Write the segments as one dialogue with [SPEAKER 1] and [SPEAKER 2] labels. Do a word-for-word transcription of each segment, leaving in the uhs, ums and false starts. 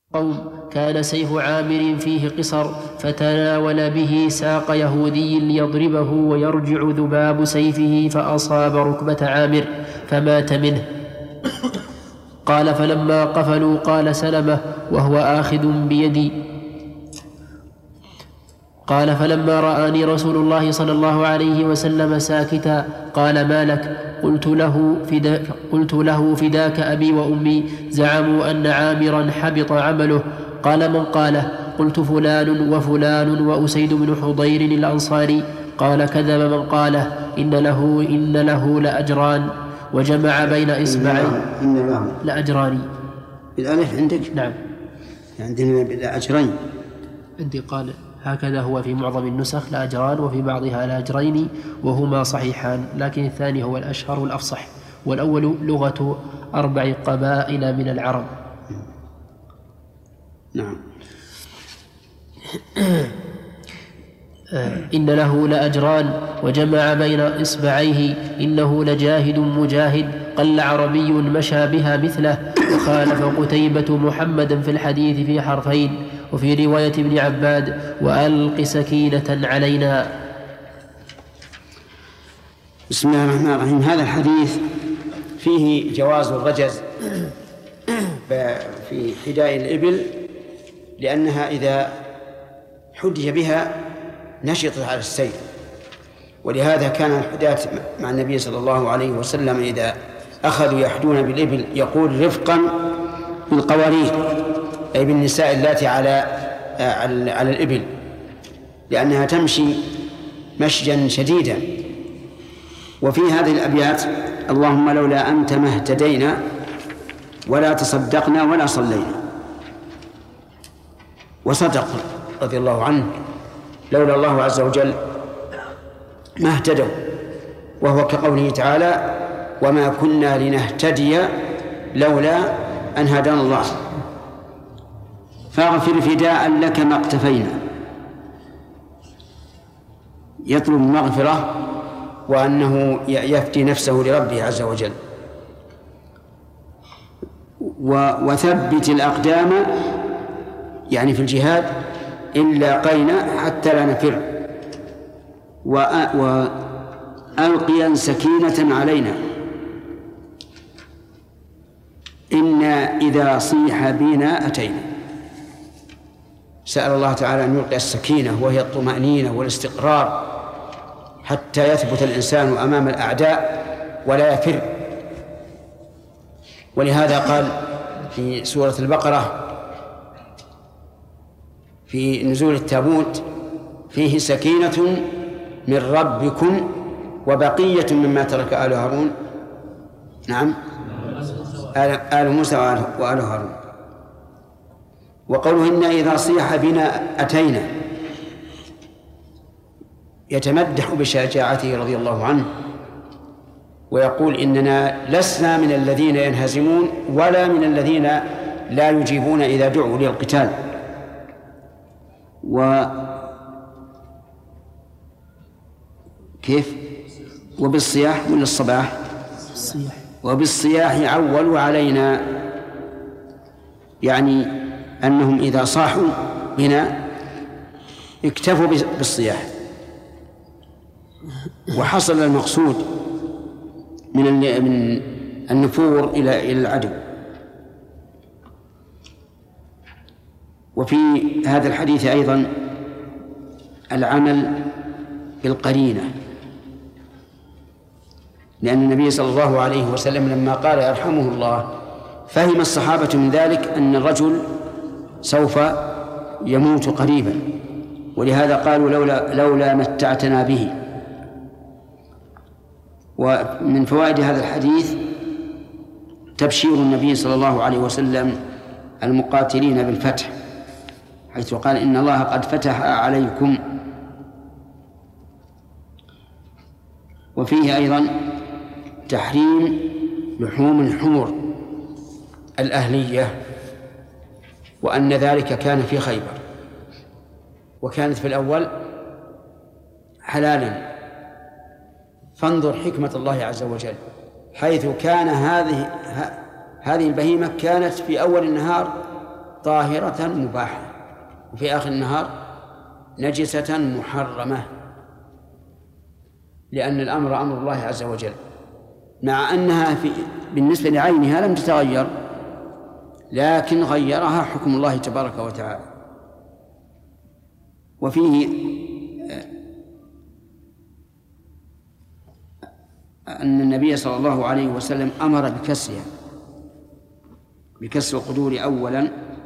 [SPEAKER 1] قوم كان سيف عامر فيه قصر فتناول به ساق يهودي ليضربه ويرجع ذباب سيفه فأصاب ركبة عامر فمات منه. قال فلما قفلوا قال سلمة وهو آخذ بيدي قال فلما رآني رسول الله صلى الله عليه وسلم ساكتا قال ما لك؟ قلت له, فدا قلت له فداك أبي وأمي زعموا أن عامرا حبط عمله. قال من قاله؟ قلت فلان وفلان وأسيد بن حضير الأنصاري. قال كذب من قاله إن له, إن له لأجران وجمع بين إصبعين
[SPEAKER 2] إن له
[SPEAKER 1] لأجران
[SPEAKER 2] بالألف عندك؟
[SPEAKER 1] نعم
[SPEAKER 2] عندنا بالأجرين.
[SPEAKER 1] عندي قال هكذا هو في معظم النسخ لأجران وفي بعضها لأجرين وهما صحيحان، لكن الثاني هو الأشهر والأفصح، والأول لغة أربع قبائل من العرب.
[SPEAKER 2] نعم.
[SPEAKER 1] إن له لأجران وجمع بين إصبعيه إنه لجاهد مجاهد قل عربي مشى بها مثله. وخالف قتيبة محمدا في الحديث في حرفين. وفي رواية ابن عباد وألق سكينة علينا.
[SPEAKER 2] بسم الله الرحمن الرحيم. هذا الحديث فيه جواز الرجز في حداء الإبل، لأنها إذا حدي بها نشطت على السير، ولهذا كان الحداة مع النبي صلى الله عليه وسلم إذا أخذوا يحدون بالإبل يقول رفقا بالقوارير، أي بالنساء اللاتي على على الإبل، لأنها تمشي مشيا شديدا. وفي هذه الأبيات اللهم لولا أنت ما اهتدينا ولا تصدقنا ولا صلينا. وصدق رضي الله عنه، لولا الله عز وجل ما اهتدوا، وهو كقوله تعالى وما كنا لنهتدي لولا أن هدانا الله. فاغفر فداء لك ما اقتفينا، يطلب المغفرة وأنه يفدي نفسه لربه عز وجل. وثبت الأقدام يعني في الجهاد إن لاقينا حتى لا نفر، وألقيا سكينة علينا إنا إذا صيح بنا أتينا. سأل الله تعالى أن يلقي السكينة وهي الطمأنينة والاستقرار حتى يثبت الإنسان أمام الأعداء ولا يفر. ولهذا قال في سورة البقرة في نزول التابوت فيه سكينة من ربكم وبقية مما ترك آل هارون، نعم آل موسى وآل هارون. وقوله إنا إذا صيح بنا أتينا يتمدح بشجاعته رضي الله عنه، ويقول إننا لسنا من الذين ينهزمون ولا من الذين لا يجيبون إذا دعوا للقتال. و كيف وبالصياح ولا الصباح وبالصياح عولوا علينا، يعني أنهم إذا صاحوا بنا اكتفوا بالصياح وحصل المقصود من من النفور إلى إلى العدو. وفي هذا الحديث أيضا العمل بالقرينة، لأن النبي صلى الله عليه وسلم لما قال يرحمه الله فهم الصحابة من ذلك أن الرجل سوف يموت قريبا، ولهذا قالوا لولا, لولا متعتنا به. ومن فوائد هذا الحديث تبشير النبي صلى الله عليه وسلم المقاتلين بالفتح، حيث قال إن الله قد فتح عليكم. وفيه أيضا تحريم لحوم الحمر الأهلية، وأن ذلك كان في خيبر، وكانت في الأول حلالا. فانظر حكمة الله عز وجل، حيث كان هذه هذه البهيمة كانت في أول النهار طاهرة مباحة، وفي آخر النهار نجسة محرمة، لأن الأمر أمر الله عز وجل، مع أنها في بالنسبة لعينها لم تتغير، لكن غيرها حكم الله تبارك وتعالى. وفيه أن النبي صلى الله عليه وسلم أمر بكسرها، بكسر القدور أولا،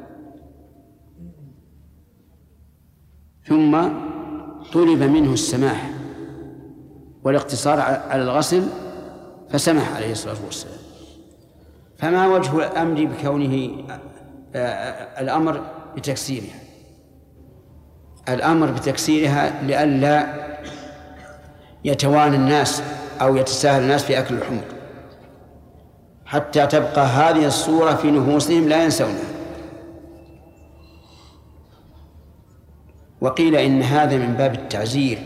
[SPEAKER 2] ثم طلب منه السماح والاقتصار على الغسل فسمح عليه الصلاة والسلام. فما وجه الأمر بكونه الأمر بتكسيرها؟ الأمر بتكسيرها لئلا يتوانى الناس أو يتساهل الناس في أكل الحمر، حتى تبقى هذه الصورة في نفوسهم لا ينسونها. وقيل إن هذا من باب التعزير،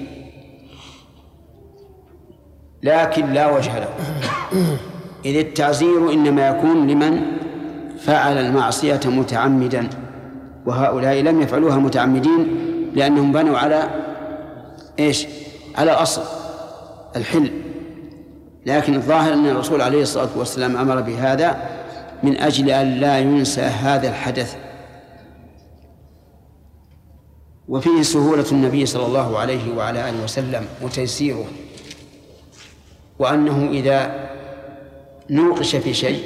[SPEAKER 2] لكن لا وجه له، إذ التعزير إنما يكون لمن فعل المعصية متعمدا، وهؤلاء لم يفعلوها متعمدين لأنهم بنوا على إيش؟ على أصل الحل. لكن الظاهر أن الرسول عليه الصلاة والسلام أمر بهذا من أجل أن لا ينسى هذا الحدث. وفيه سهولة النبي صلى الله عليه وعلى آله وسلم وتيسيره، وأنه إذا نوقش في شيء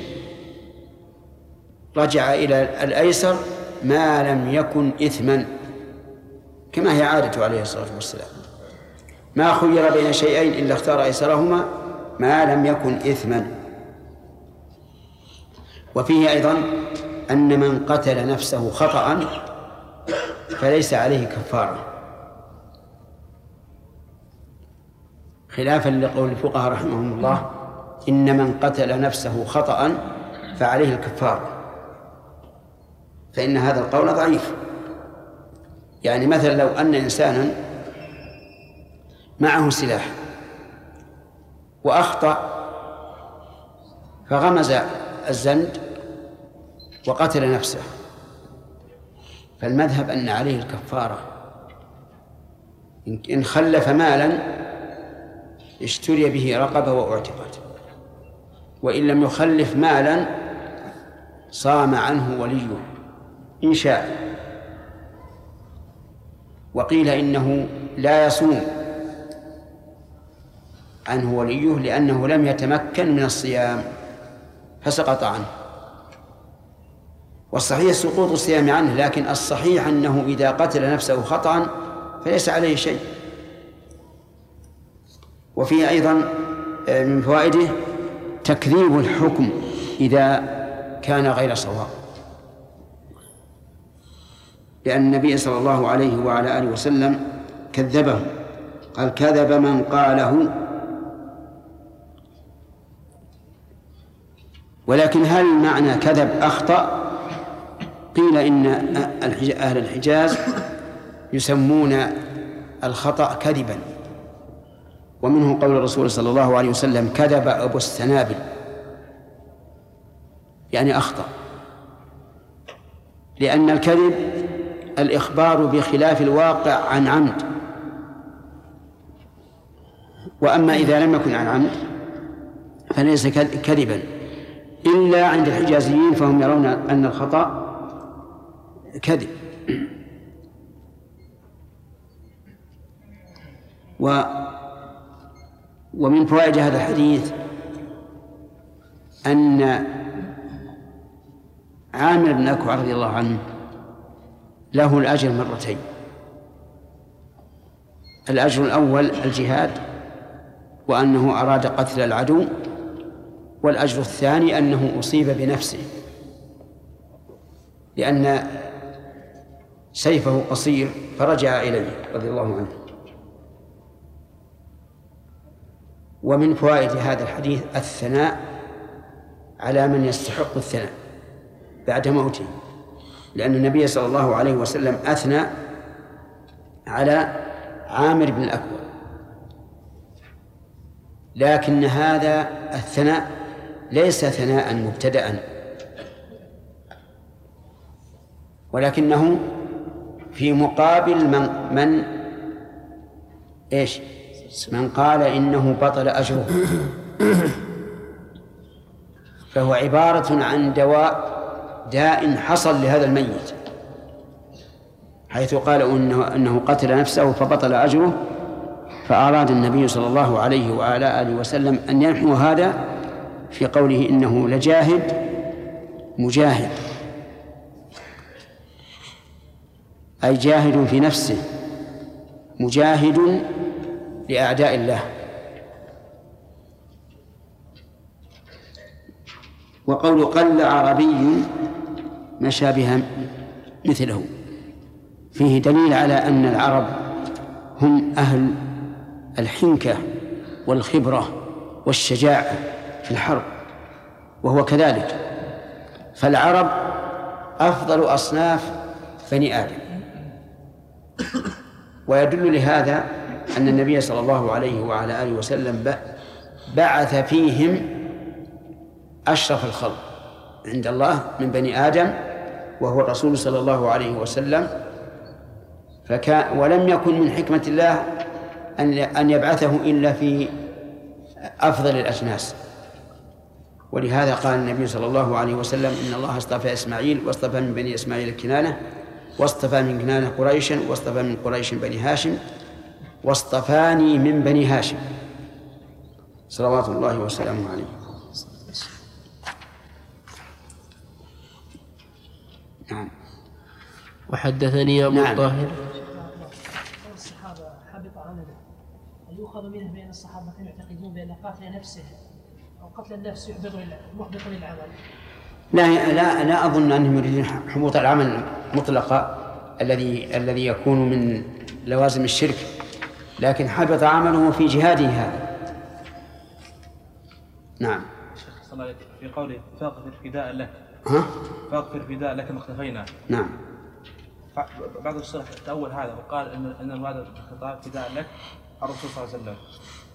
[SPEAKER 2] رجع إلى الأيسر ما لم يكن إثما، كما هي عادته عليه الصلاة والسلام، ما خير بين شيئين إلا اختار أيسرهما ما لم يكن إثما. وفيه أيضا أن من قتل نفسه خطأ فليس عليه كفارة، خلافا لقول الفقهاء رحمهم الله إن من قتل نفسه خطأ فعليه الكفارة، فإن هذا القول ضعيف. يعني مثلا لو أن إنسانا معه سلاح وأخطأ فغمز الزند وقتل نفسه، فالمذهب أن عليه الكفارة. إن خلف مالا اشتري به رقبة واعتقت، وإن لم يخلف مالا صام عنه وليه إن شاء. وقيل إنه لا يصوم عنه وليه لأنه لم يتمكن من الصيام فسقط عنه، والصحيح سقوط الصيام عنه، لكن الصحيح أنه إذا قتل نفسه خطأ فليس عليه شيء. وفيه أيضا من فوائده تكذيب الحكم إذا كان غير صواب، لأن النبي صلى الله عليه وعلى آله وسلم كذبه، قال كذب من قاله. ولكن هل معنى كذب أخطأ؟ قيل إن أهل الحجاز يسمون الخطأ كذبا، ومنه قول الرسول صلى الله عليه وسلم كذب أبو السنابل، يعني أخطأ، لأن الكذب الإخبار بخلاف الواقع عن عمد، وأما إذا لم يكن عن عمد فليس كذبا، إلا عند الحجازيين فهم يرون أن الخطأ كذب. و ومن فوائد هذا الحديث أن عامر بن أكوع رضي الله عنه له الأجر مرتين، الأجر الأول الجهاد وأنه أراد قتل العدو، والأجر الثاني أنه أصيب بنفسه لأن سيفه قصير فرجع إليه رضي الله عنه. ومن فوائد هذا الحديث الثناء على من يستحق الثناء بعد موته، لأن النبي صلى الله عليه وسلم أثنى على عامر بن الأكوع، لكن هذا الثناء ليس ثناء مبتدأ، ولكنه في مقابل من, من إيش من قال إنه بطل أجره، فهو عبارة عن دواء داء حصل لهذا الميت، حيث قال إنه, إنه قتل نفسه فبطل أجره، فأراد النبي صلى الله عليه وعلى آله وسلم أن ينحو هذا في قوله إنه لجاهد مجاهد، أي جاهد في نفسه مجاهد لأعداء الله. وقول قل عربي مشى بها مثله فيه دليل على أن العرب هم أهل الحنكة والخبرة والشجاعة في الحرب، وهو كذلك، فالعرب أفضل أصناف بني آدم. ويدل لهذا أن النبي صلى الله عليه وعلى آله وسلم بعث فيهم أشرف الخلق عند الله من بني آدم، وهو الرسول صلى الله عليه وسلم، فكان ولم يكن من حكمة الله أن أن يبعثه إلا في أفضل الأجناس. ولهذا قال النبي صلى الله عليه وسلم إن الله اصطفى إسماعيل واصطفى من بني إسماعيل كنانة، واصطفى من كنانة قريشا، واصطفى من قريش بني هاشم، واصطفاني من بني هاشم، صلوات الله وسلامه عليه. نعم.
[SPEAKER 1] وحدثني أبو
[SPEAKER 2] نعم.
[SPEAKER 1] الطاهر
[SPEAKER 3] الصحابة حبط عمله، يؤخذ منه بأن الصحابة كانوا يعتقدون بأن قتل نفسه أو قتل النفس يحبط محبط للعمل.
[SPEAKER 2] لا لا لا أظن أنهم يريدون حبوط العمل مطلقا الذي الذي يكون من لوازم الشرك، لكن حبط عمله في جهاده هذا. نعم.
[SPEAKER 4] في قوله فاغفر فداء لك،
[SPEAKER 2] ها؟
[SPEAKER 4] فاغفر فداء لك ما اختفينا.
[SPEAKER 2] نعم.
[SPEAKER 4] بعض الشرح تأول هذا وقال إن إن المراد بالخطاب فداء لك الرسول صلى الله عليه وسلم.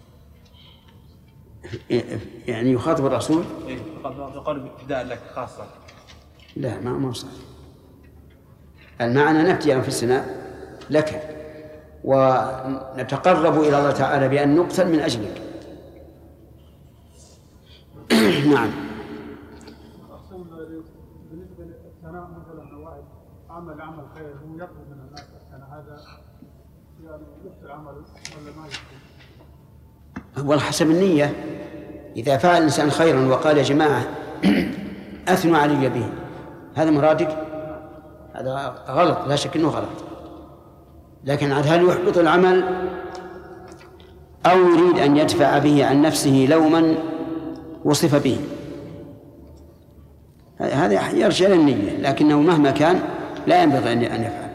[SPEAKER 2] يعني يخاطب الرسول؟
[SPEAKER 4] إيه، قال فداء لك خاصة.
[SPEAKER 2] لا، ما ما صح. المعنى نفتي أنفسنا لك ونتقرب إلى الله تعالى بأن نقتل من أجلك. نعم.
[SPEAKER 5] بالنسبة للثناء مثلا واحد عمل عمل خير هو يطلب من الناس الثناء، هذا يعني يفسد عمله ولا ما يفسد؟
[SPEAKER 2] هو حسب النية. إذا فعل الإنسان خيرا وقال يا جماعة أثنوا علي به، هذا مرادك، هذا غلط، لا شك أنه غلط. لكن هل يحبط العمل أو يريد أن يدفع به عن نفسه لوما وصف به؟ هذا يرجع للنية، لكنه مهما كان لا ينبغي أن يفعل.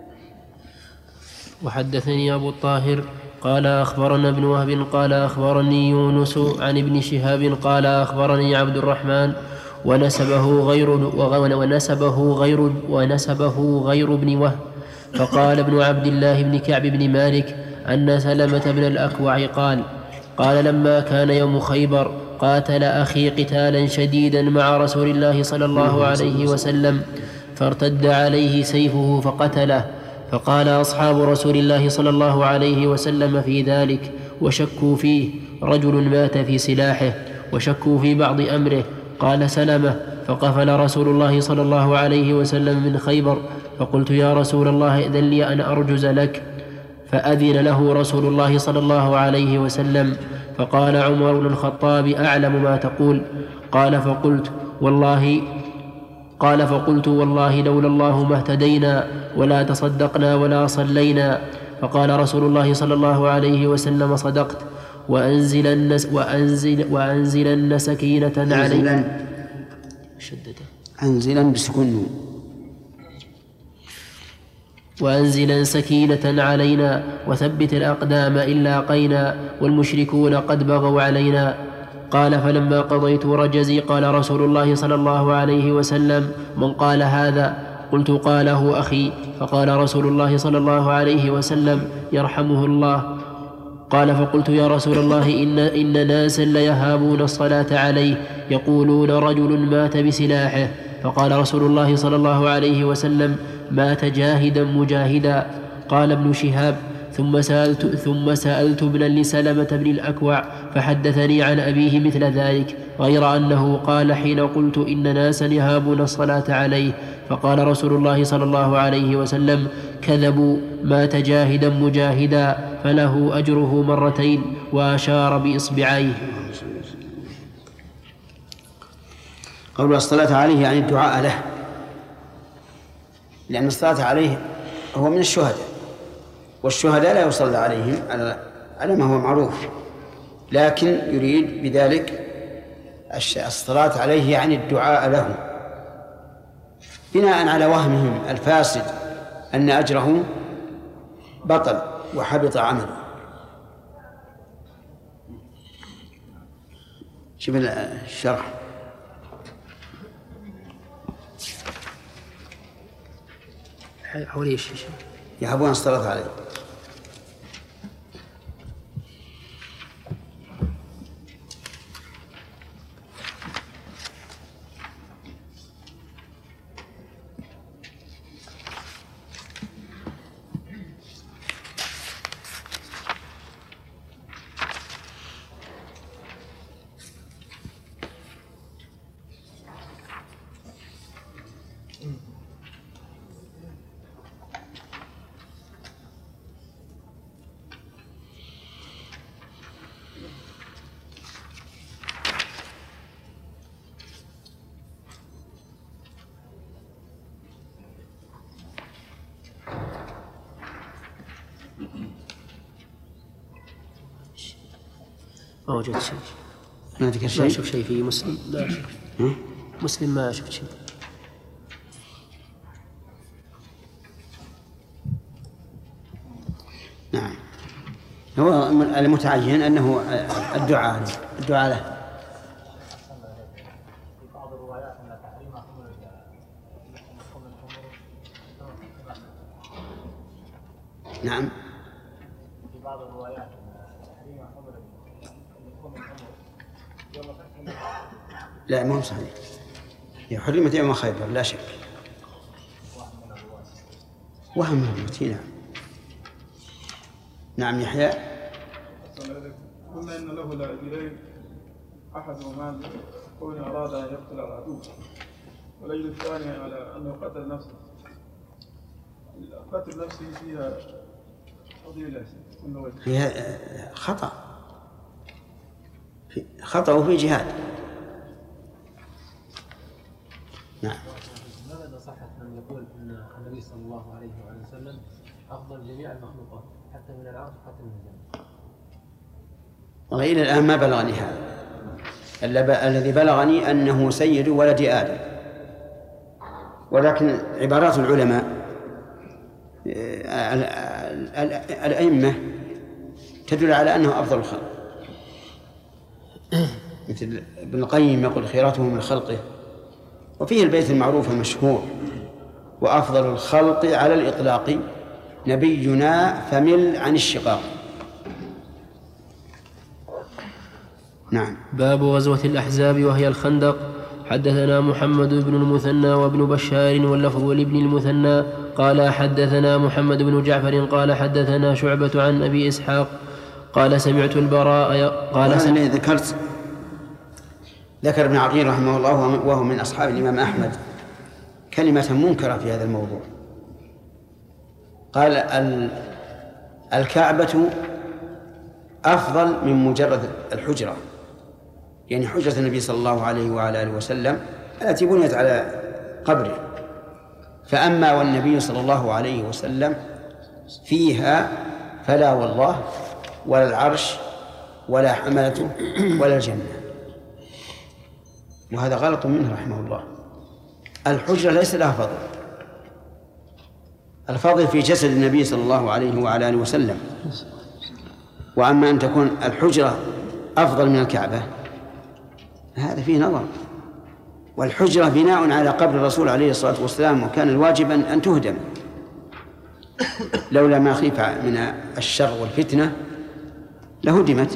[SPEAKER 1] وحدثني أبو الطاهر قال أخبرنا ابن وهب قال أخبرني يونس عن ابن شهاب قال أخبرني عبد الرحمن ونسبه غير ونسبه غير ونسبه غير ابن وهب، فقال ابن عبد الله بن كعب بن مالك أن سلمة بن الأكوع قال قال لما كان يوم خيبر قاتل أخي قتالا شديدا مع رسول الله صلى الله عليه وسلم، فارتد عليه سيفه فقتله، فقال أصحاب رسول الله صلى الله عليه وسلم في ذلك وشكوا فيه، رجل مات في سلاحه، وشكوا في بعض أمره. قال سلمة فقفل رسول الله صلى الله عليه وسلم من خيبر، فقلت يا رسول الله إذن لي أن أرجز لك، فأذن له رسول الله صلى الله عليه وسلم. فقال عمر بن الخطاب أعلم ما تقول. قال فقلت والله قال فقلت والله لولا الله ما اهتدينا ولا تصدقنا ولا صلينا. فقال رسول الله صلى الله عليه وسلم صدقت، وأنزلن وأنزل وأنزلن سكينة علينا.
[SPEAKER 2] أنزلا بسكون
[SPEAKER 1] وأنزلا سكينة علينا وثبت الأقدام إن لاقينا والمشركون قد بغوا علينا. قال فلما قضيت رجزي قال رسول الله صلى الله عليه وسلم من قال هذا؟ قلت قاله أخي. فقال رسول الله صلى الله عليه وسلم يرحمه الله. قال فقلت يا رسول الله إن, إن ناسا ليهابون الصلاة عليه، يقولون رجل مات بسلاحه. فقال رسول الله صلى الله عليه وسلم: مات جاهدا مجاهدا. قال ابن شهاب: ثم سألت, ثم سألت ابنا لسلمة بن الأكوع فحدثني عن أبيه مثل ذلك، غير أنه قال حين قلت إن ناسا يهابون الصلاة عليه، فقال رسول الله صلى الله عليه وسلم: كذبوا، مات جاهدا مجاهدا فله أجره مرتين، وأشار بإصبعيه.
[SPEAKER 2] قول الصلاة عليه يعني الدعاء له، لأن الصلاة عليه هو من الشهداء، والشهداء لا يصلى عليهم على ما هو معروف، لكن يريد بذلك الصلاة عليه يعني الدعاء له، بناء على وهمهم الفاسد أن أجره بطل وحبط عمله. شوف الشرح.
[SPEAKER 1] حولي الشيشة
[SPEAKER 2] يحبون الصلاة عليه.
[SPEAKER 1] ما وجدت شيء.
[SPEAKER 2] ما ذكر شيء.
[SPEAKER 1] ما أشوف شيء في مسلم. ما أشوف. مسلم ما شفت شيء.
[SPEAKER 2] نعم. هو المتعين أنه الدعاء الدعاء له. نعم.
[SPEAKER 6] في بعض الروايات تحريم حمر
[SPEAKER 2] لا، ما هو صحيح. هي حرمت يوم خيبر لا شك. وهم من نعم. نعم يحيى.
[SPEAKER 5] قلنا إن له لاجلين، أحدهما كون أراد أن يقتل العدو، والأجل الثاني على أنه قتل نفسه. قتل نفسه فيها فضيلة،
[SPEAKER 2] هي خطأ، خطأ وفي جهاد. نعم.
[SPEAKER 7] ماذا صحت من يقول أن النبي صلى الله عليه وسلم أفضل جميع المخلوقات حتى من العرش حتى من الجنة؟
[SPEAKER 2] والله إلى الآن ما بلغني هذا. الذي بلغني أنه سيد ولد آدم، ولكن عبارات العلماء الأئمة تدل على أنه أفضل الخلق، مثل ابن القيم يقول خيرته من خلقه، وفيه البيت المعروف المشهور: وأفضل الخلق على الإطلاق نبينا فمل عن الشقاق. نعم.
[SPEAKER 1] باب غزوة الأحزاب وهي الخندق. حدثنا محمد بن المثنى وابن بشار واللفظ لابن المثنى قال حدثنا محمد بن جعفر قال حدثنا شعبة عن أبي إسحاق قال سمعت البراء قال
[SPEAKER 2] سمعت ذكرت ذكر ابن عقيل رحمه الله وهو من أصحاب الإمام أحمد كلمة منكرة في هذا الموضوع. قال الكعبة أفضل من مجرد الحجرة، يعني حجرة النبي صلى الله عليه وعلى آله وسلم التي بنيت على قبره، فأما والنبي صلى الله عليه وسلم فيها فلا والله ولا العرش ولا حملته ولا الجنة. وهذا غلط منه رحمه الله. الحجرة ليس لها فضل، الفضل في جسد النبي صلى الله عليه وعلى آله وسلم. وأما أن تكون الحجرة أفضل من الكعبة هذا فيه نظر. والحجرة بناء على قبر الرسول عليه الصلاة والسلام، وكان الواجب أن تهدم لولا ما خيف من الشر والفتنة لهدمت،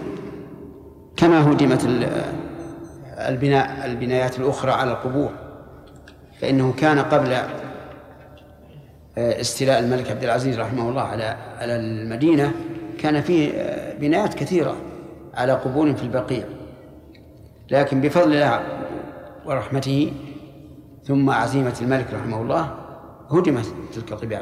[SPEAKER 2] كما هدمت البناء البنايات الأخرى على القبور. فإنه كان قبل استيلاء الملك عبد العزيز رحمه الله على على المدينة كان فيه بنايات كثيرة على قبور في البقيع، لكن بفضل الله ورحمته ثم عزيمة الملك رحمه الله هدمت تلك القباب.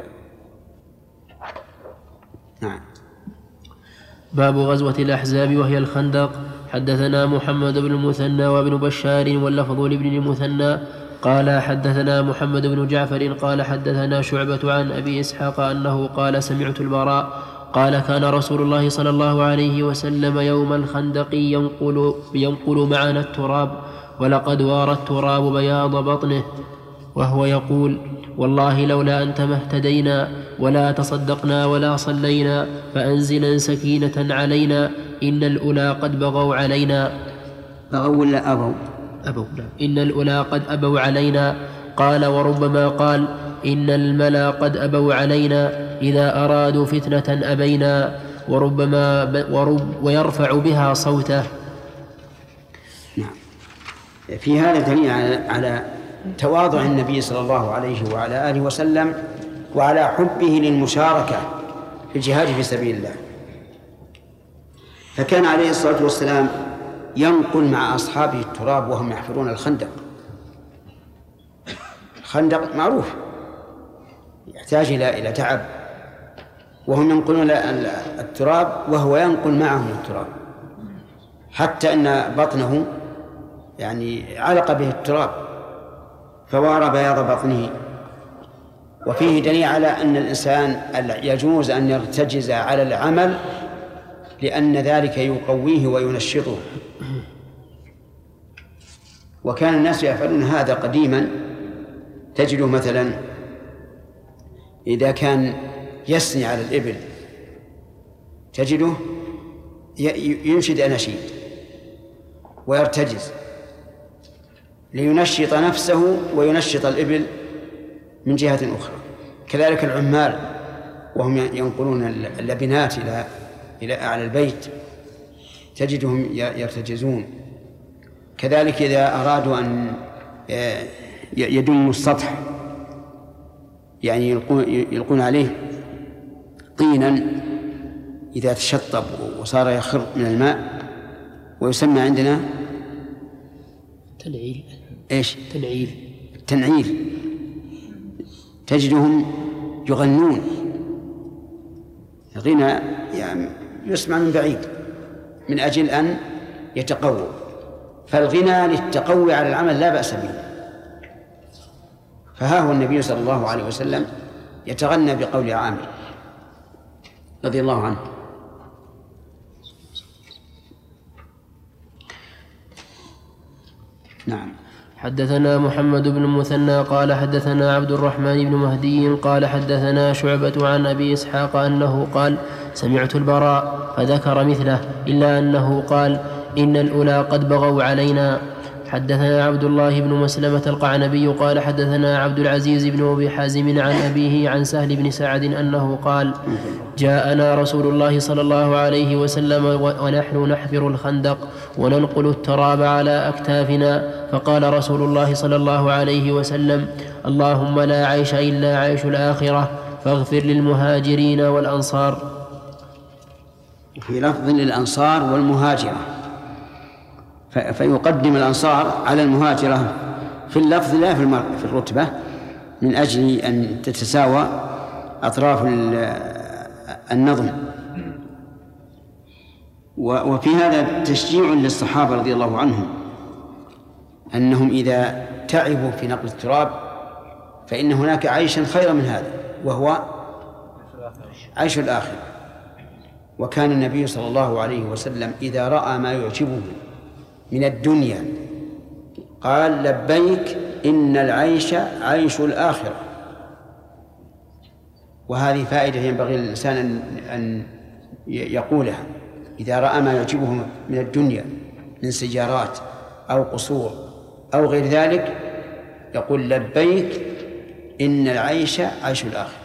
[SPEAKER 2] نعم.
[SPEAKER 1] باب غزوة الأحزاب وهي الخندق. حدثنا محمد بن المثنى وابن بشار واللفظ لابن المثنى قال حدثنا محمد بن جعفر قال حدثنا شعبة عن أبي إسحاق أنه قال سمعت البراء قال كان رسول الله صلى الله عليه وسلم يوم الخندق ينقل, ينقل معنا التراب ولقد وارى التراب بياض بطنه وهو يقول والله لولا أنت ما اهتدينا ولا تصدقنا ولا صلينا فأنزلا سكينة علينا إن الأولى قد بغوا علينا.
[SPEAKER 2] بغوا ولا أبوا؟
[SPEAKER 1] أبوا لا. إن الأولى قد أبوا علينا. قال وربما قال إن الملا قد أبوا علينا إذا أرادوا فتنة أبينا وربما ورب ويرفع بها صوته.
[SPEAKER 2] نعم. في هذا دليل على تواضع النبي صلى الله عليه وعلى آله وسلم وعلى حبه للمشاركة في الجهاد في سبيل الله، فكان عليه الصلاة والسلام ينقل مع أصحابه التراب وهم يحفرون الخندق. الخندق معروف يحتاج إلى إلى تعب، وهم ينقلون التراب وهو ينقل معهم التراب، حتى أن بطنه يعني علق به التراب فوارى بياض بطنه. وفيه دليل على أن الإنسان يجوز أن يرتجز على العمل لأن ذلك يقويه وينشطه، وكان الناس يفعلون هذا قديما. تجده مثلا إذا كان يسني على الإبل تجده ينشد أناشيد ويرتجز لينشط نفسه وينشط الإبل من جهة أخرى. كذلك العمال وهم ينقلون اللبنات إلى إلى أعلى البيت تجدهم يرتجزون. كذلك إذا أرادوا أن يدموا السطح يعني يلقون عليه طينا إذا تشطب وصار يخر من الماء، ويسمى عندنا
[SPEAKER 1] تنعيل.
[SPEAKER 2] إيش؟
[SPEAKER 1] تنعيل.
[SPEAKER 2] تنعيل. تجدهم يغنون غنى يعني يسمع من بعيد من أجل أن يتقووا، فالغنى للتقوي على العمل لا بأس به. فها هو النبي صلى الله عليه وسلم يتغنى بقول عامر رضي الله عنه. نعم.
[SPEAKER 1] حدثنا محمد بن المثنى قال حدثنا عبد الرحمن بن مهدي قال حدثنا شعبة عن أبي إسحاق أنه قال سمعت البراء فذكر مثله إلا أنه قال إن الأولى قد بغوا علينا. حدثنا عبد الله بن مسلمة القعنبي قال حدثنا عبد العزيز بن أبي حازم عن أبيه عن سهل بن سعد أنه قال جاءنا رسول الله صلى الله عليه وسلم ونحن نحفر الخندق وننقل التراب على أكتافنا، فقال رسول الله صلى الله عليه وسلم اللهم لا عيش إلا عيش الآخرة فاغفر للمهاجرين والأنصار.
[SPEAKER 2] في لفظ للأنصار والمهاجرة، فيقدم الأنصار على المهاجرة في اللفظ لا في الرتبة من أجل أن تتساوى أطراف النظم. وفي هذا تشجيع للصحابة رضي الله عنهم أنهم إذا تعبوا في نقل التراب فإن هناك عيشا خيرا من هذا وهو عيش الآخرة. وكان النبي صلى الله عليه وسلم إذا رأى ما يعجبه من الدنيا قال لبيك إن العيش عيش الآخرة. وهذه فائدة ينبغي للإنسان أن يقولها إذا رأى ما يعجبه من الدنيا من سيارات أو قصور أو غير ذلك يقول لبيك إن العيش عيش الآخرة.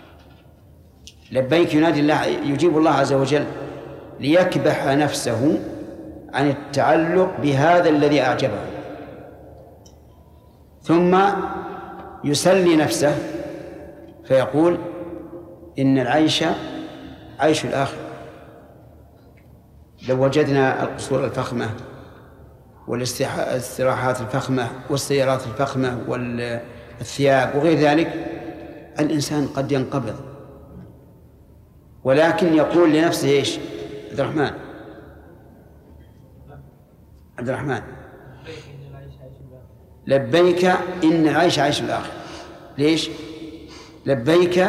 [SPEAKER 2] لبيك ينادي الله يجيب الله عز وجل ليكبح نفسه عن التعلق بهذا الذي أعجبه، ثم يسلي نفسه فيقول إن العيش عيش الآخرة. لو وجدنا القصور الفخمة والاستراحات الفخمة والسيارات الفخمة والثياب وغير ذلك، الإنسان قد ينقبض، ولكن يقول لنفسه إيش؟ عبد الرحمن عبد الرحمن لبيك إن العيش عيش الآخرة. ليش؟ لبيك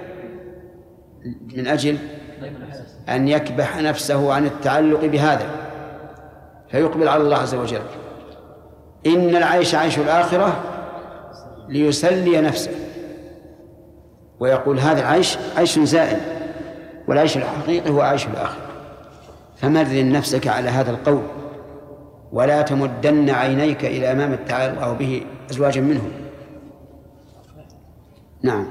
[SPEAKER 2] من أجل أن يكبح نفسه عن التعلق بهذا فيقبل على الله عز وجل. إن العيش عيش الآخرة ليسلي نفسه، ويقول هذا العيش عيش زائل، والعيش الحقيقي هو عيش الآخرة. فمرن نفسك على هذا القول، ولا تمدن عينيك إلى أمام تعالى الله به أزواجا منهم. نعم.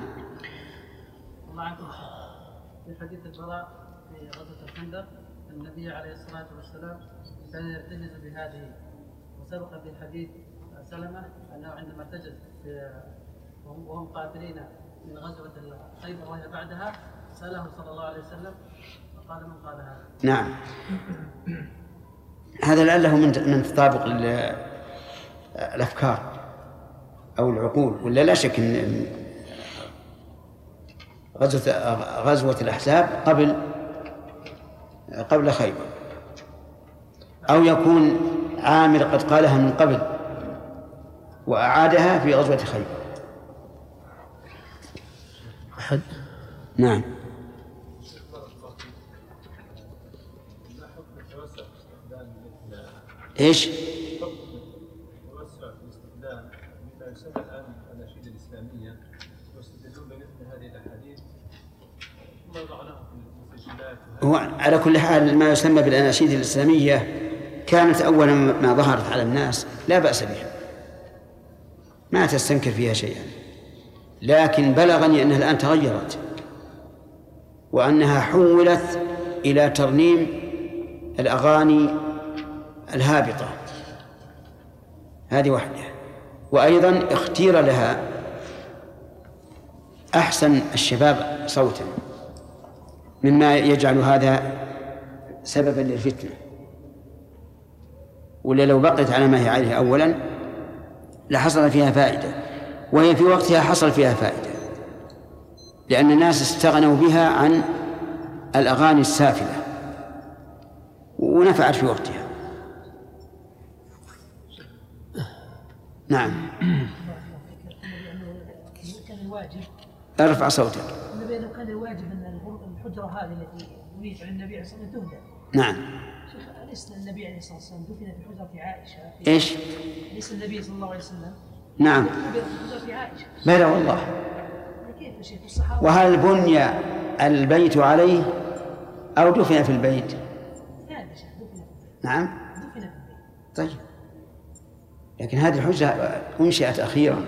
[SPEAKER 8] في حديث البراء في غزوة الخندق النبي عليه الصلاة والسلام كان يرتجز بهذه، وسبق في الحديث سلمة أنه عندما ارتجز وهم قاتلين من غزوة خيبر وهي بعدها سأله صلى الله عليه وسلم فقال من قال هذا؟
[SPEAKER 2] نعم. هذا لعله من من تطابق الأفكار أو العقول، ولا لا شك أن غزوة غزوة الأحزاب قبل قبل خيبر، أو يكون عامر قد قالها من قبل وأعادها في غزوة خيبر.
[SPEAKER 1] أحد.
[SPEAKER 2] نعم. إيش؟
[SPEAKER 7] توسع في الاستخدام بما يسمى الآن الأناشيد الإسلامية، واستدلوا بمثل هذه الأحاديث ثم وضعناها في المسجلات.
[SPEAKER 2] هو على كل حال ما يسمى بالأناشيد الإسلامية كانت أولا ما ظهرت على الناس لا بأس بها، ما تستنكر فيها شيئا، لكن بلغني أنها الآن تغيرت وأنها حولت إلى ترنيم الأغاني الهابطة، هذه واحدة. وأيضا اختير لها أحسن الشباب صوتا، مما يجعل هذا سببا للفتنة، ولا لو بقيت على ما هي عليه أولا لحصل فيها فائدة، وهي في وقتها حصل فيها فائدة، لأن الناس استغنوا بها عن الأغاني السافلة ونفعت في وقتها. نعم.
[SPEAKER 3] كان الواجب
[SPEAKER 2] ارفع صوتك.
[SPEAKER 3] النبي لو كان الواجب أن الحجرة هذه التي يريد عن النبي عليه الصلاة والسلام تهدى.
[SPEAKER 2] نعم.
[SPEAKER 3] شيخ أليس النبي عليه الصلاة والسلام دفن في حجرة عائشة؟
[SPEAKER 2] إيش؟
[SPEAKER 3] أليس النبي صلى الله عليه وسلم
[SPEAKER 2] نعم.
[SPEAKER 3] دفن في حجرة عائشة؟
[SPEAKER 2] بلى والله.
[SPEAKER 3] كيف يا شيخ الصحابة؟
[SPEAKER 2] وهل بني البيت عليه أو دفن في البيت؟
[SPEAKER 3] لا يا شيخ دفن في البيت.
[SPEAKER 2] نعم.
[SPEAKER 3] دفن في البيت.
[SPEAKER 2] طيب، لكن هذه الحجة أنشئت أخيرا.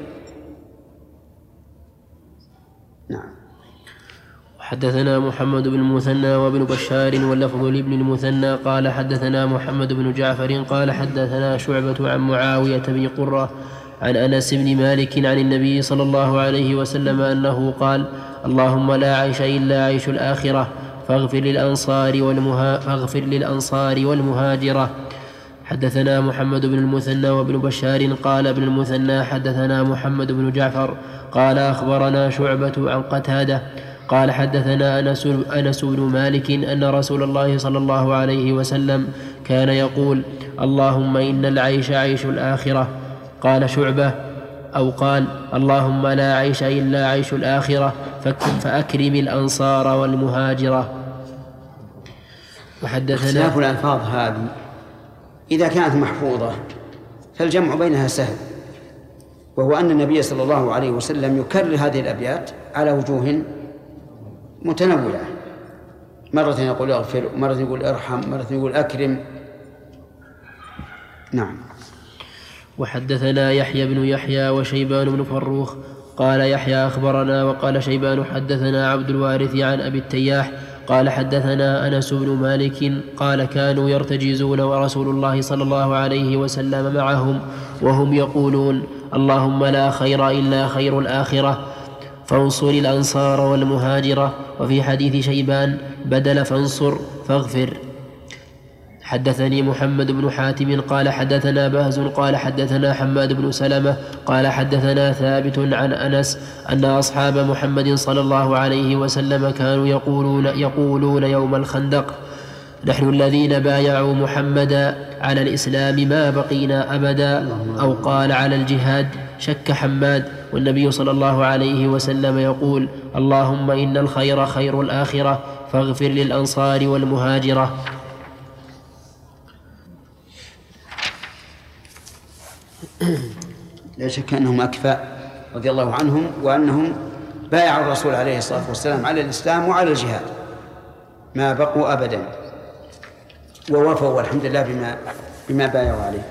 [SPEAKER 2] نعم.
[SPEAKER 1] حدثنا محمد بن المثنى وابن بشار واللفظ لابن المثنى قال حدثنا محمد بن جعفر قال حدثنا شعبة عن معاوية بن قرة عن أنس بن مالك عن النبي صلى الله عليه وسلم أنه قال اللهم لا عيش إلا عيش الآخرة فاغفر للأنصار, والمها فاغفر للأنصار والمهاجرة. حدثنا محمد بن المثنى وابن بشار قال ابن المثنى حدثنا محمد بن جعفر قال أخبرنا شعبة عن قتادة قال حدثنا أنس, أنس بن مالك أن رسول الله صلى الله عليه وسلم كان يقول اللهم إن العيش عيش الآخرة. قال شعبة أو قال اللهم لا عيش إلا عيش الآخرة فأكرم الأنصار والمهاجرة. وحدثنا
[SPEAKER 2] اختلاف الألفاظ هذه إذا كانت محفوظة فالجمع بينها سهل، وهو أن النبي صلى الله عليه وسلم يكرر هذه الأبيات على وجوه متنوعة، مرة يقول اغفر، مرة يقول ارحم، مرة يقول أكرم. نعم.
[SPEAKER 1] وحدثنا يحيى بن يحيى وشيبان بن فروخ قال يحيى أخبرنا وقال شيبان حدثنا عبد الوارث عن أبي التياح قال حدثنا أنس بن مالك قال كانوا يرتجزون ورسول الله صلى الله عليه وسلم معهم وهم يقولون اللهم لا خير إلا خير الآخرة فانصر الأنصار والمهاجرة. وفي حديث شيبان بدل فانصر فاغفر. حدثني محمد بن حاتم قال حدثنا بهز قال حدثنا حماد بن سلمة قال حدثنا ثابت عن أنس أن أصحاب محمد صلى الله عليه وسلم كانوا يقولون, يقولون يوم الخندق: نحن الذين بايعوا محمدا على الإسلام ما بقينا أبدا، أو قال على الجهاد. شك حماد، والنبي صلى الله عليه وسلم يقول: اللهم إن الخير خير الآخرة فاغفر للأنصار والمهاجرة.
[SPEAKER 2] لا شك أنهم أكفاء رضي الله عنهم، وأنهم بايعوا الرسول عليه الصلاة والسلام على الإسلام وعلى الجهاد ما بقوا أبدا، ووفوا والحمد لله بما, بما بايعوا عليه.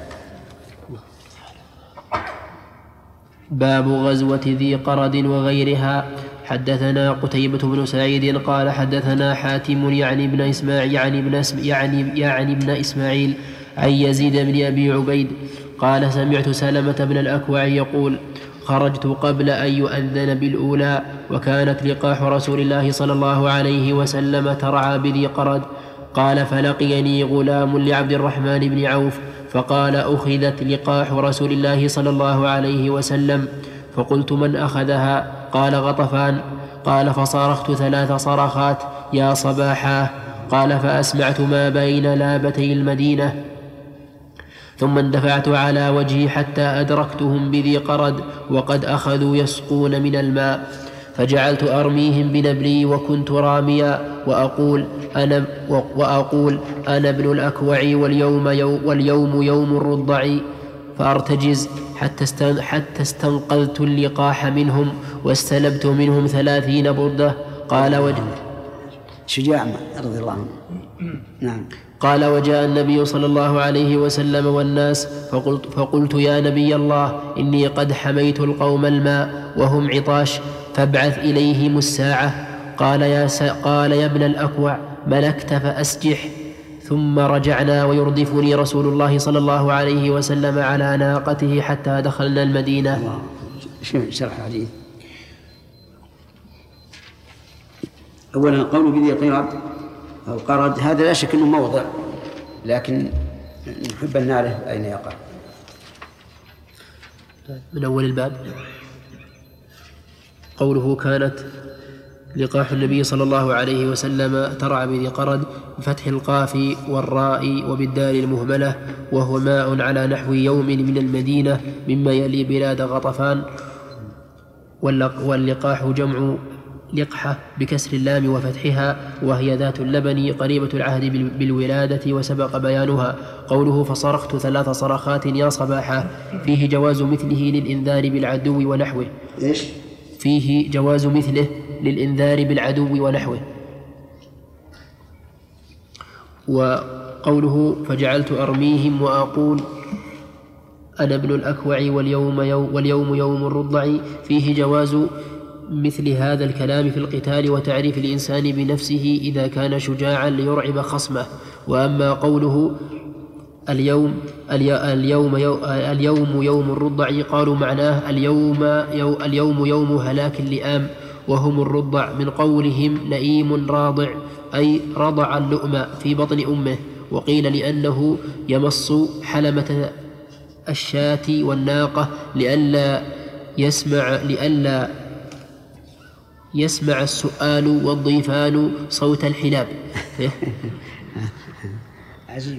[SPEAKER 1] باب غزوة ذي قرد وغيرها. حدثنا قتيبة بن سعيد قال حدثنا حاتم يعني ابن إسماعيل يعني ابن, اسم يعني يعني ابن إسماعيل عن يزيد بن أبي عبيد قال سمعت سلمة بن الأكوع يقول: خرجت قبل أن يؤذن بالأولى، وكانت لقاح رسول الله صلى الله عليه وسلم ترعى بذي قرد. قال: فلقيني غلام لعبد الرحمن بن عوف فقال: أخذت لقاح رسول الله صلى الله عليه وسلم. فقلت: من أخذها؟ قال: غطفان. قال: فصرخت ثلاث صرخات: يا صباحا. قال: فأسمعت ما بين لابتي المدينة، ثم اندفعت على وجهي حتى أدركتهم بذي قرد وقد أخذوا يسقون من الماء، فجعلت أرميهم بنبلي وكنت راميا وأقول أنا, وأقول أنا ابن الأكوع واليوم, يوم واليوم يوم الرضع، فأرتجز حتى, حتى استنقذت اللقاح منهم واستلبت منهم ثلاثين بردة. قال وجه
[SPEAKER 2] شجاع رضي الله عنه. نعم.
[SPEAKER 1] قال: وجاء النبي صلى الله عليه وسلم والناس، فقلت, فقلت: يا نبي الله، إني قد حميت القوم الماء وهم عطاش، فابعث إليهم الساعة. قال يا, قال يا ابن الأكوع، ملكت فأسجح. ثم رجعنا ويردفني رسول الله صلى الله عليه وسلم على ناقته حتى دخلنا المدينة.
[SPEAKER 2] شرح الحديث. أولا قول بذي قرد أو قرد هذا لا شك أنه موضع، لكن نحب أن نعرف أين يقع.
[SPEAKER 1] من أول الباب قوله: كانت لقاح النبي صلى الله عليه وسلم ترعى بذي قرد بفتح القاف والراء وبالدال المهملة، وهو ماء على نحو يوم من المدينة مما يلي بلاد غطفان. واللقاح جمع لقحة بكسر اللام وفتحها، وهي ذات اللبن قريبة العهد بالولادة وسبق بيانها. قوله: فصرخت ثلاث صرخات يا صباحا، فيه جواز مثله للإنذار بالعدو ونحوه.
[SPEAKER 2] إيش؟
[SPEAKER 1] فيه جواز مثله للإنذار بالعدو ونحوه. وقوله: فجعلت أرميهم وأقول أنا ابن الأكوع واليوم يوم, واليوم يوم الرضع، فيه جواز مثل هذا الكلام في القتال وتعريف الإنسان بنفسه إذا كان شجاعا ليرعب خصمه. وأما قوله اليوم اليوم اليوم يوم الرضع، قالوا معناه اليوم اليوم يوم هلاك اللئام وهم الرضع، من قولهم لئيم راضع أي رضع اللؤم في بطن أمه. وقيل لأنه يمص حلمة الشاة والناقة لئلا يسمع لئلا يسمع السؤال والضيفان صوت الحلاب.
[SPEAKER 2] عجيب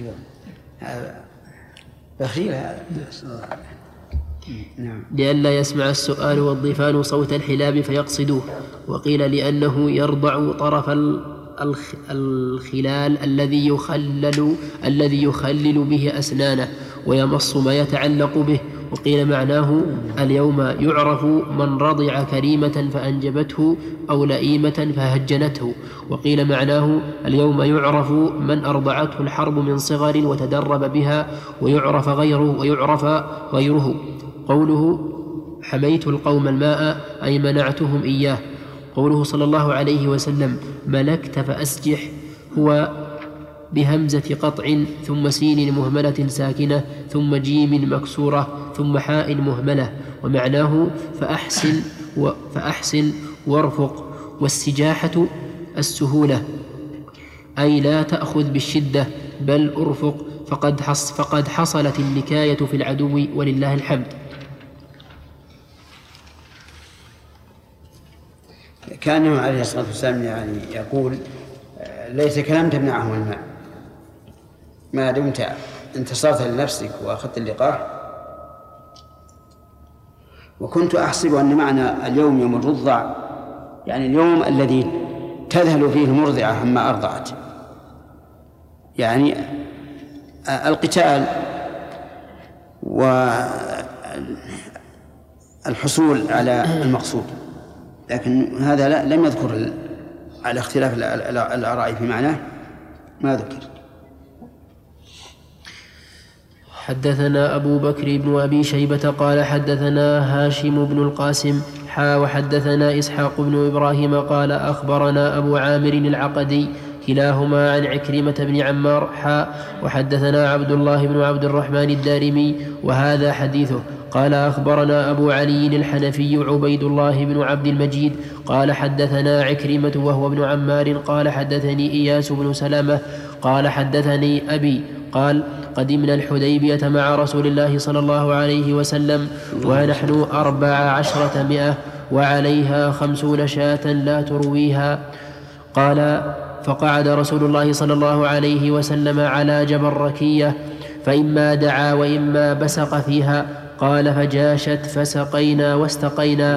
[SPEAKER 2] بخيل هذا.
[SPEAKER 1] لئلا يسمع السؤال والضيفان صوت الحلاب فيقصدوه. وقيل لأنه يرضع طرف الخلال الذي يخلل الذي يخلل به أسنانه ويمص ما يتعلق به. وقيل معناه اليوم يعرف من رضع كريمة فأنجبته أو لئيمة فهجنته. وقيل معناه اليوم يعرف من أرضعته الحرب من صغر وتدرب بها ويعرف غيره ويعرف غيره. قوله حميت القوم الماء أي منعتهم إياه. قوله صلى الله عليه وسلم ملكت فأسجح هو بهمزة قطع ثم سين مهملة ساكنة ثم جيم مكسورة ثم حاء مهملة. ومعناه فأحسن, فأحسن وارفق. والسجاحة السهولة، أي لا تأخذ بالشدة بل أرفق، فقد, حص فقد حصلت النكاية في العدو ولله الحمد.
[SPEAKER 2] كأنه عليه الصلاة والسلام يعني يقول ليتك لم تمنعه الماء ما دمت انتصرت لنفسك وأخذت اللقاح. وكنت أحسب أن معنى اليوم يوم الرضع يعني اليوم الذي تذهل فيه المرضعة عما أرضعت، يعني القتال والحصول على المقصود. لكن هذا لا لم يذكر على اختلاف الآراء في معناه، ما ذكر.
[SPEAKER 1] حدثنا أبو بكر بن أبي شيبة قال حدثنا هاشم بن القاسم حا وحدثنا إسحاق بن إبراهيم قال أخبرنا أبو عامر العقدي كلاهما عن عكرمة بن عمار حا وحدثنا عبد الله بن عبد الرحمن الدارمي وهذا حديثه قال أخبرنا أبو علي الحنفي عبيد الله بن عبد المجيد قال حدثنا عكرمة وهو ابن عمار قال حدثني إياس بن سلمة قال حدثني أبي قال قدمنا الحديبية مع رسول الله صلى الله عليه وسلم ونحن أربع عشرة مئة وعليها خمسون شاة لا ترويها. قال فقعد رسول الله صلى الله عليه وسلم على جبل ركية فإما دعا وإما بسق فيها. قال فجاشت فسقينا واستقينا.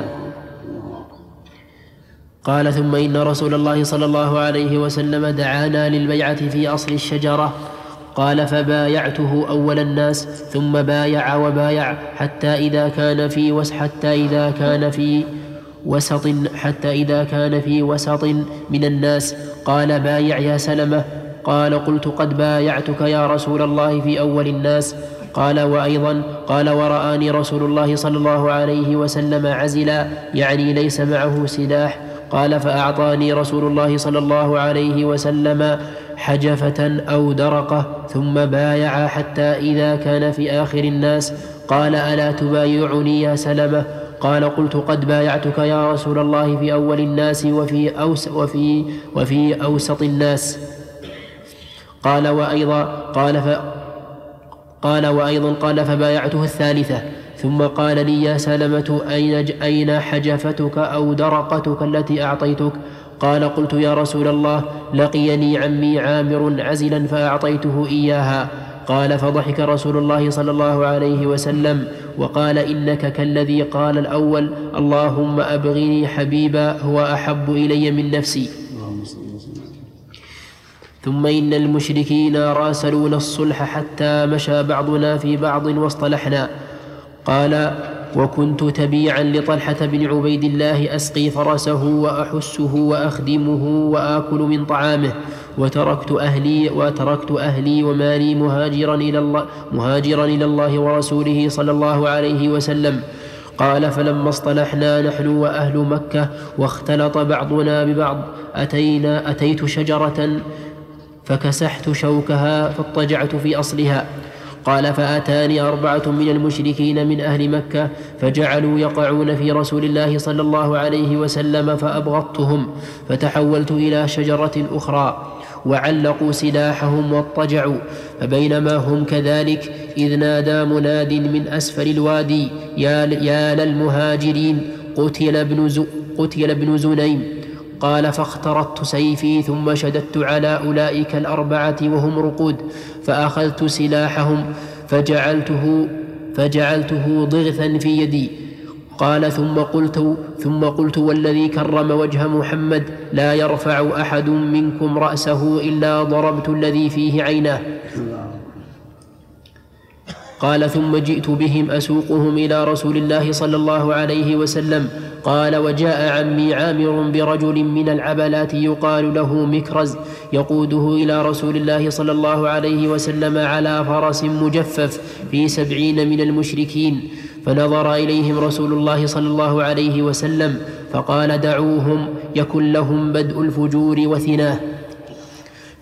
[SPEAKER 1] قال ثم إن رسول الله صلى الله عليه وسلم دعانا للبيعة في أصل الشجرة. قال فبايعته أول الناس ثم بايع وبايع حتى إذا كان في وس حتى إذا كان في وسط حتى إذا كان في وسط من الناس قال بايع يا سلمة. قال قلت قد بايعتك يا رسول الله في أول الناس. قال وأيضا قال ورآني رسول الله صلى الله عليه وسلم عزلا يعني ليس معه سلاح. قال فأعطاني رسول الله صلى الله عليه وسلم حجفة أو درقة ثم بايع حتى إذا كان في آخر الناس. قال ألا تبايعني يا سلمة؟ قال قلت قد بايعتك يا رسول الله في أول الناس وفي, أوس وفي, وفي أوسط الناس. قال وأيضا قال, ف قال وأيضا قال فبايعته الثالثة. ثم قال لي يا سلمة أين, أين حجفتك أو درقتك التي أعطيتك؟ قال قلت يا رسول الله لقيني عمي عامر عزلا فأعطيته إياها. قال فضحك رسول الله صلى الله عليه وسلم وقال إنك كالذي قال الأول اللهم أبغني حبيبا هو أحب إلي من نفسي. ثم إن المشركين راسلون الصلح حتى مشى بعضنا في بعض واصطلحنا. قال وكنت تبيعا لطلحة بن عبيد الله أسقي فرسه وأحسه وأخدمه وآكل من طعامه وتركت أهلي, وتركت أهلي ومالي مهاجرا إلى الله, مهاجرا إلى الله ورسوله صلى الله عليه وسلم. قال فلما اصطلحنا نحن وأهل مكة واختلط بعضنا ببعض أتينا أتيت شجرة فكسحت شوكها فاضطجعت في أصلها. قال فأتاني أربعة من المشركين من أهل مكة فجعلوا يقعون في رسول الله صلى الله عليه وسلم فأبغضتهم فتحولت إلى شجرة أخرى وعلقوا سلاحهم واضطجعوا. فبينما هم كذلك إذ نادى مناد من أسفل الوادي يا للمهاجرين قتل ابن, ز... قتل ابن زنيم. قال فاخترت سيفي ثم شددت على أولئك الأربعة وهم رقود فأخذت سلاحهم فجعلته, فجعلته ضغثا في يدي. قال ثم قلت, ثم قلت والذي كرم وجه محمد لا يرفع أحد منكم رأسه إلا ضربت الذي فيه عيناه. قال ثم جئت بهم أسوقهم إلى رسول الله صلى الله عليه وسلم. قال وجاء عمي عامر برجل من العبلات يقال له مكرز يقوده إلى رسول الله صلى الله عليه وسلم على فرس مجفف في سبعين من المشركين. فنظر إليهم رسول الله صلى الله عليه وسلم فقال دعوهم يكن لهم بدء الفجور وثناه.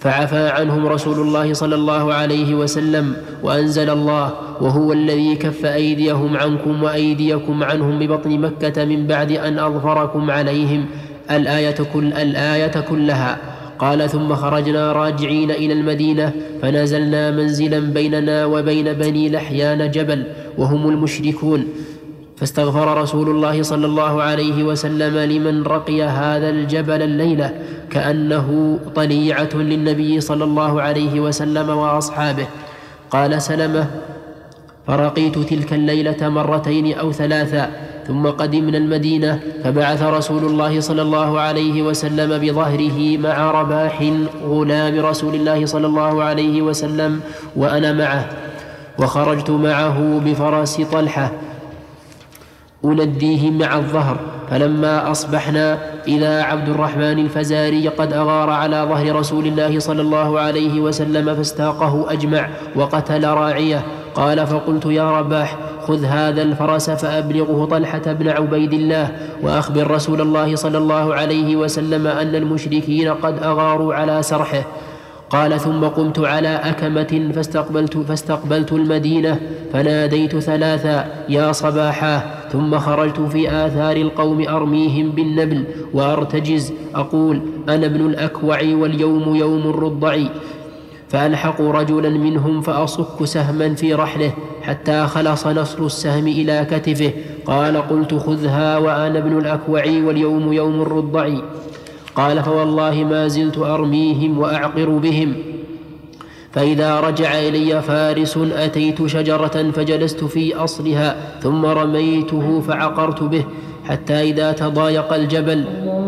[SPEAKER 1] فعفى عنهم رسول الله صلى الله عليه وسلم وأنزل الله: وهو الذي كف أيديهم عنكم وأيديكم عنهم ببطن مكة من بعد أن أظفركم عليهم الآية, كل الآية كلها. قال: ثم خرجنا راجعين إلى المدينة فنزلنا منزلا بيننا وبين بني لحيان جبل وهم المشركون، فاستغفر رسول الله صلى الله عليه وسلم لمن رقي هذا الجبل الليلة كأنه طليعة للنبي صلى الله عليه وسلم وأصحابه. قال سلمة: فرقيت تلك الليلة مرتين أو ثلاثا، ثم قدمنا المدينة فبعث رسول الله صلى الله عليه وسلم بظهره مع رباح غلام رسول الله صلى الله عليه وسلم وأنا معه، وخرجت معه بفرس طلحة أنديه مع الظهر. فلما أصبحنا إذا عبد الرحمن الفزاري قد أغار على ظهر رسول الله صلى الله عليه وسلم فاستاقه أجمع وقتل راعيه. قال: فقلت: يا رباح، خذ هذا الفرس فأبلغه طلحة بن عبيد الله وأخبر رسول الله صلى الله عليه وسلم أن المشركين قد أغاروا على سرحه. قال: ثم قمت على أكمة فاستقبلت, فاستقبلت المدينة فناديت ثلاثا: يا صباحا. ثم خرجت في آثار القوم أرميهم بالنبل وأرتجز أقول: أنا ابن الأكوع واليوم يوم الرضع. فألحق رجلا منهم فأصك سهما في رحله حتى خلص نصر السهم إلى كتفه. قال: قلت: خذها وأنا ابن الأكوع واليوم يوم الرضع. قال: فوالله ما زلت أرميهم وأعقر بهم، فإذا رجع إلي فارس أتيت شجرة فجلست في أصلها ثم رميته فعقرت به حتى إذا تضايق الجبل.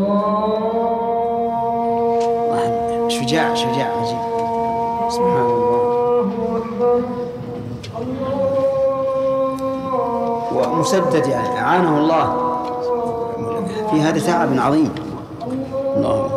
[SPEAKER 2] شجاع شجاع عجيب، سبحان الله. ومسدد يعني أعانه الله في هذا تعب عظيم. الله.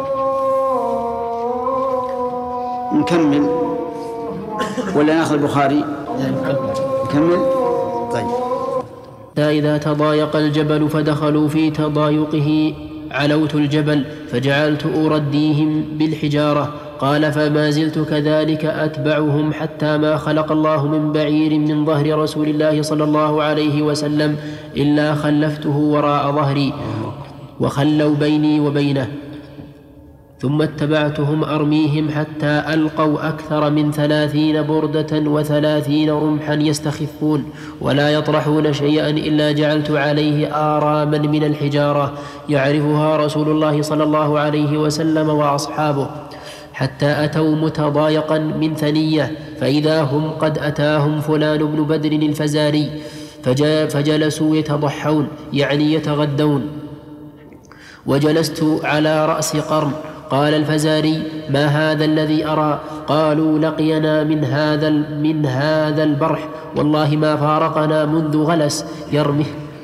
[SPEAKER 2] نكمل ولا ناخذ البخاري؟ نكمل. طيب.
[SPEAKER 1] إذا تضايق الجبل فدخلوا في تضايقه علوت الجبل فجعلت أرديهم بالحجارة. قال: فما زلت كذلك أتبعهم حتى ما خلق الله من بعير من ظهر رسول الله صلى الله عليه وسلم إلا خلفته وراء ظهري وخلوا بيني وبينه. ثم اتبعتهم أرميهم حتى ألقوا أكثر من ثلاثين بردة وثلاثين رمحا يستخفون ولا يطرحون شيئا إلا جعلت عليه آراما من الحجارة يعرفها رسول الله صلى الله عليه وسلم وأصحابه، حتى أتوا متضايقا من ثنية فإذا هم قد أتاهم فلان بن بدر الفزاري فجلسوا يتضحون يعني يتغدون، وجلست على رأس قرن. قال الفزاري: ما هذا الذي أرى؟ قالوا: لقينا من هذا من هذا البرح والله ما فارقنا منذ غلس يرمي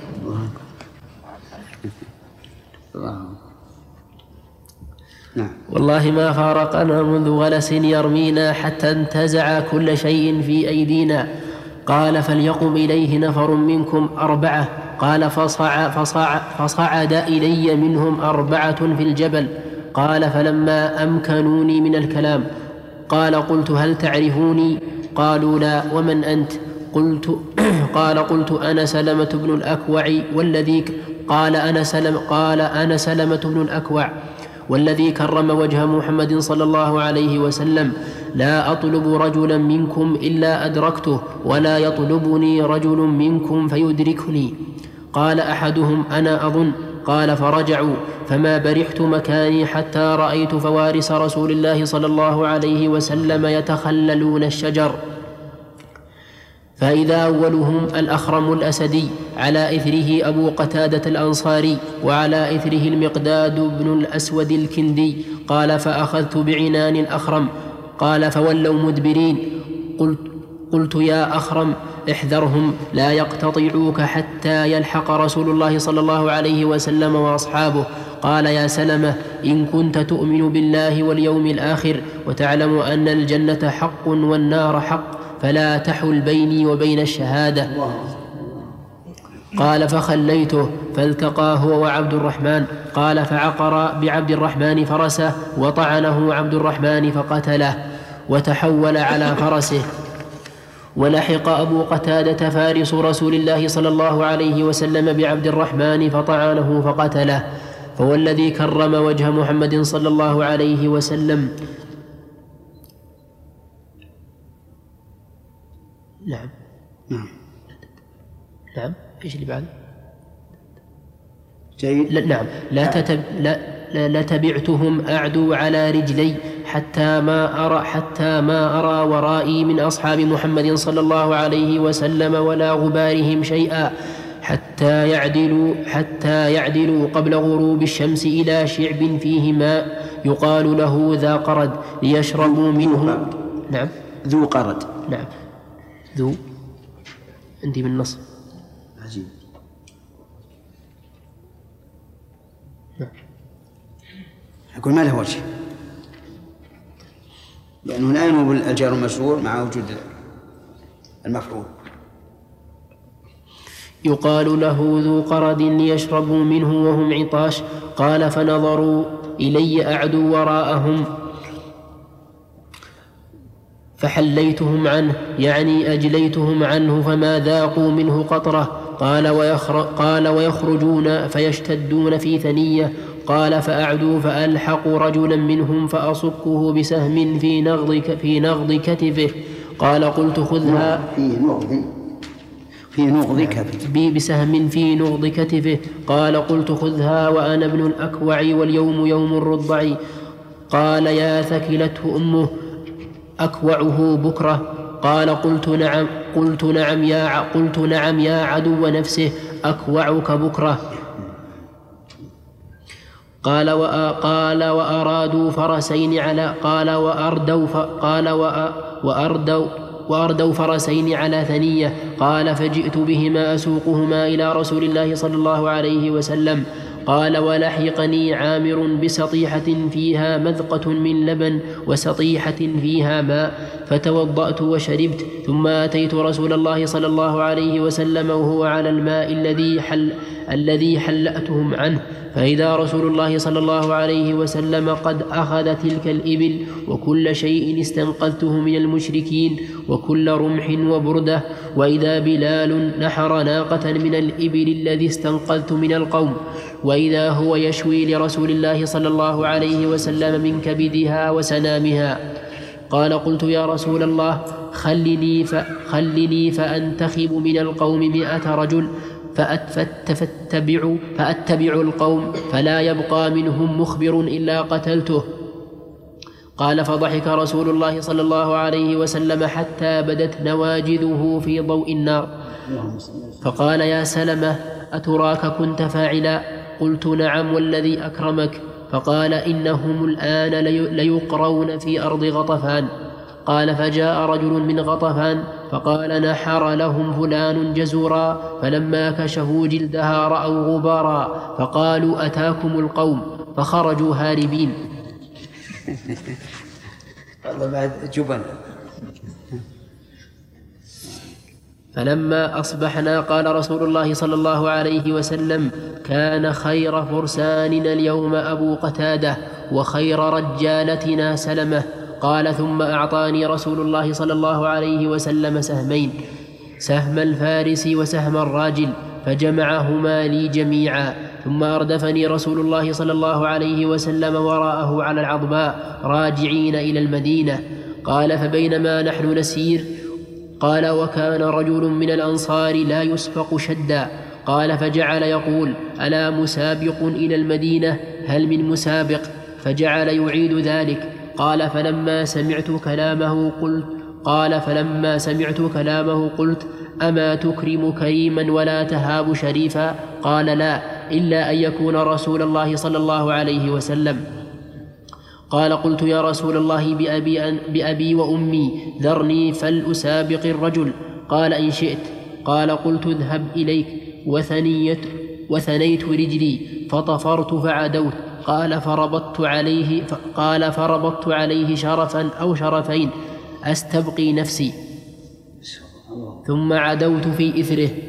[SPEAKER 1] والله ما فارقنا منذ غلس يرمينا حتى انتزع كل شيء في أيدينا. قال: فليقم إليه نفر منكم أربعة. قال: فصع فصع فصعد إلي منهم أربعة في الجبل. قال: فلما أمكنوني من الكلام قال: قلت: هل تعرفوني؟ قالوا: لا. ومن أنت؟ قلت قال: قلت: أنا سلمة بن الأكوع والذي قال أنا سلم قال أنا سلمة بن الأكوع والذي كرم وجه محمد صلى الله عليه وسلم. لا أطلب رجلا منكم إلا أدركته ولا يطلبني رجل منكم فيدركني. قال أحدهم: أنا أظن. قال: فرجعوا فما برحت مكاني حتى رأيت فوارس رسول الله صلى الله عليه وسلم يتخللون الشجر، فإذا أولهم الأخرم الأسدي، على إثره أبو قتادة الأنصاري، وعلى إثره المقداد بن الأسود الكندي. قال: فأخذت بعنان الأخرم. قال: فولوا مدبرين. قلت, قلت: يا أخرم احذرهم لا يقتطعوك حتى يلحق رسول الله صلى الله عليه وسلم وأصحابه. قال: يا سلمة، إن كنت تؤمن بالله واليوم الآخر وتعلم أن الجنة حق والنار حق فلا تحل بيني وبين الشهادة. قال فخليته فالتقى هو وعبد الرحمن. قال فعقر بعبد الرحمن فرسه وطعنه عبد الرحمن فقتله وتحول على فرسه. ولحق أبو قتادة فارس رسول الله صلى الله عليه وسلم بعبد الرحمن فطعنه فقتله. فوالذي كرم وجه محمد صلى الله عليه وسلم. نعم
[SPEAKER 2] نعم
[SPEAKER 1] نعم ايش اللي بعد؟
[SPEAKER 2] جيد.
[SPEAKER 1] لا نعم لا تتب لا لتبعتهم أعدو على رجلي حتى ما أرى حتى ما أرى ورائي من أصحاب محمد صلى الله عليه وسلم ولا غبارهم شيئا حتى يعدلوا حتى يعدلوا قبل غروب الشمس إلى شعب فيه ماء يقال له ذا قرد ليشربوا منه. نعم
[SPEAKER 2] ذو قرد.
[SPEAKER 1] نعم ذو عندي من النص.
[SPEAKER 2] عجيب. أقول ما له وجه لأنه لا ينوب الجار المجرور مع وجود المفعول.
[SPEAKER 1] يقال له ذو قرد ليشربوا منه وهم عطاش. قال فنظروا إلي أعدو وراءهم فحليتهم عنه يعني أجليتهم عنه فما ذاقوا منه قطرة. قال, ويخر قال ويخرجون فيشتدون في ثنية. قال فأعدوا فألحقوا رجلا منهم فأصكه بسهم في نغض في نغض كتفه. قال قلت خذها
[SPEAKER 2] في نغض في نغض كتفه
[SPEAKER 1] بسهم في نغض كتفه. قال قلت خذها وأنا ابن الأكوع واليوم يوم الرضع. قال يا ثكلته أمه أكوعه بكرة. قال قلت نعم قلت نعم يا قلت نعم يا عدو نفسه أكوعك بكرة. قال وقال وأرادوا فرسين على قال وأردوا قال وأردوا وأردوا فرسين على ثنية. قال فجئت بهما أسوقهما إلى رسول الله صلى الله عليه وسلم. قال ولحقني عامر بسطيحة فيها مذقة من لبن وسطيحة فيها ماء فتوضأت وشربت ثم أتيت رسول الله صلى الله عليه وسلم وهو على الماء الذي حل الذي حلأتهم عنه فإذا رسول الله صلى الله عليه وسلم قد أخذ تلك الإبل وكل شيء استنقذته من المشركين وكل رمح وبردة وإذا بلال نحر ناقة من الإبل الذي استنقذت من القوم وإذا هو يشوي لرسول الله صلى الله عليه وسلم من كبدها وسنامها. قال قلت يا رسول الله خلني, فخلني فأنتخب من القوم مئة رجل فأتبع, فأتبع القوم فلا يبقى منهم مخبر إلا قتلته. قال فضحك رسول الله صلى الله عليه وسلم حتى بدت نواجذه في ضوء النار. فقال يا سلمة أتراك كنت فاعلا؟ قلت نعم والذي أكرمك. فقال إنهم الآن ليقرون في أرض غطفان. قال فجاء رجل من غطفان فقال نحر لهم فلان جزورا فلما كشفوا جلدها رأوا غبارا فقالوا أتاكم القوم فخرجوا هاربين.
[SPEAKER 2] والله بعد جبن.
[SPEAKER 1] فلما أصبحنا قال رسول الله صلى الله عليه وسلم كان خير فرساننا اليوم أبو قتادة وخير رجالتنا سلمة. قال ثم أعطاني رسول الله صلى الله عليه وسلم سهمين سهم الفارس وسهم الراجل فجمعهما لي جميعا ثم أردفني رسول الله صلى الله عليه وسلم وراءه على العضباء راجعين إلى المدينة. قال فبينما نحن نسير قال وكان رجل من الأنصار لا يسبق شدا. قال فجعل يقول ألا مسابق إلى المدينة هل من مسابق؟ فجعل يعيد ذلك. قال فلما سمعت كلامه قلت قال فلما سمعت كلامه قلت أما تكرم كريما ولا تهاب شريفا؟ قال لا إلا أن يكون رسول الله صلى الله عليه وسلم. قال قلت يا رسول الله بأبي, بأبي وأمي ذرني فلأسابق الرجل. قال إن شئت. قال قلت اذهب إليك وثنيت, وثنيت رجلي فطفرت فعدوت. قال فربطت عليه قال فربطت عليه شرفا أو شرفين أستبقي نفسي ثم عدوت في إثره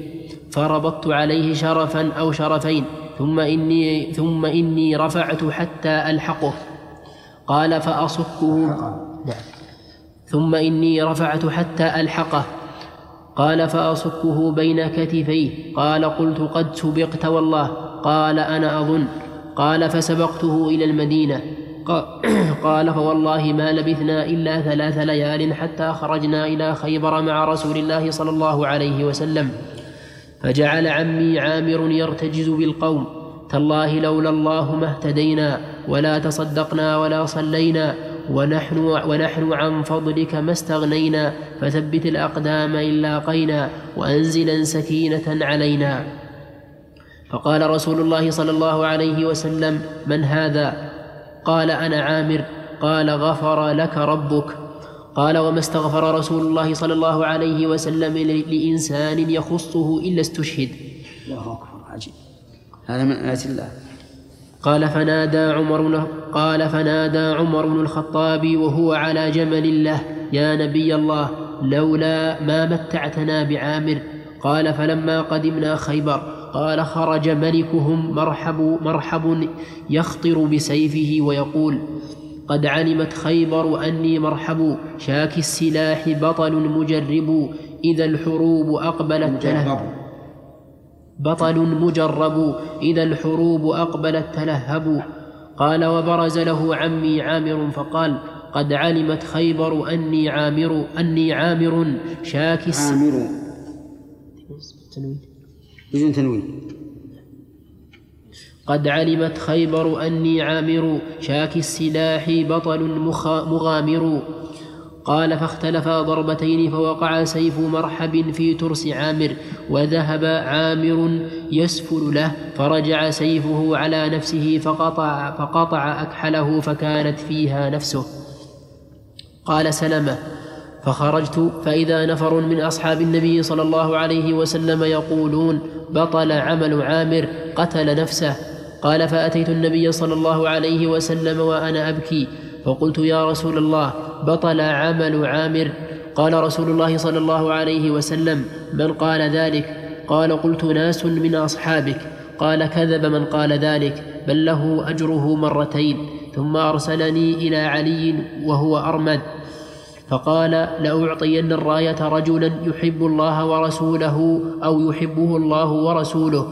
[SPEAKER 1] فربطت عليه شرفا أو شرفين ثم إني, ثم إني رفعت حتى ألحقه. قال فأصكه نعم. ثم إني رفعت حتى ألحقه. قال فأصكه بين كتفيه. قال قلت قد سبقت والله. قال أنا أظن. قال فسبقته إلى المدينة. قال فوالله ما لبثنا إلا ثلاث ليال حتى خرجنا إلى خيبر مع رسول الله صلى الله عليه وسلم، فجعل عمي عامر يرتجز بالقوم: تالله لولا الله ما اهتدينا ولا تصدقنا ولا صلينا، ونحن, ونحن عن فضلك ما استغنينا، فثبت الأقدام إن لاقينا وأنزلا سكينة علينا. فقال رسول الله صلى الله عليه وسلم: من هذا؟ قال: أنا عامر. قال: غفر لك ربك. قال: وما استغفر رسول الله صلى الله عليه وسلم لإنسان يخصه إلا استشهد.
[SPEAKER 2] الله أكبر، عجيب، هذا من آيات الله.
[SPEAKER 1] قال فنادى عمر قال فنادى عمر بن الخطاب وهو على جمل له: يا نبي الله، لولا ما متعتنا بعامر. قال فلما قدمنا خيبر قال خرج ملكهم مرحب, مرحب يخطر بسيفه ويقول: قد علمت خيبر أني مرحب، شاك السلاح بطل مجرب، إذا الحروب أقبلت تلهب بطل مجرب إذا الحروب أقبلت تلهب. قال وبرز له عمي عامر فقال: قد علمت خيبر أني عامر أني عامر شاك
[SPEAKER 2] عامر بدون تنوين.
[SPEAKER 1] قد علمت خيبر أني عامر شاك السلاح بطل مغامر. قال فاختلفا ضربتين فوقع سيف مرحب في ترس عامر، وذهب عامر يسفل له، فرجع سيفه على نفسه فقطع, فقطع أكحله فكانت فيها نفسه. قال سلمة: فخرجت فإذا نفر من أصحاب النبي صلى الله عليه وسلم يقولون: بطل عمل عامر، قتل نفسه. قال فأتيت النبي صلى الله عليه وسلم وأنا أبكي، فقلت: يا رسول الله، بطل عمل عامر. قال رسول الله صلى الله عليه وسلم: من قال ذلك؟ قال: قلت: ناس من أصحابك. قال: كذب من قال ذلك، بل له أجره مرتين. ثم أرسلني إلى علي وهو أرمد، فقال: لأعطين الراية رجلا يحب الله ورسوله أو يحبه الله ورسوله.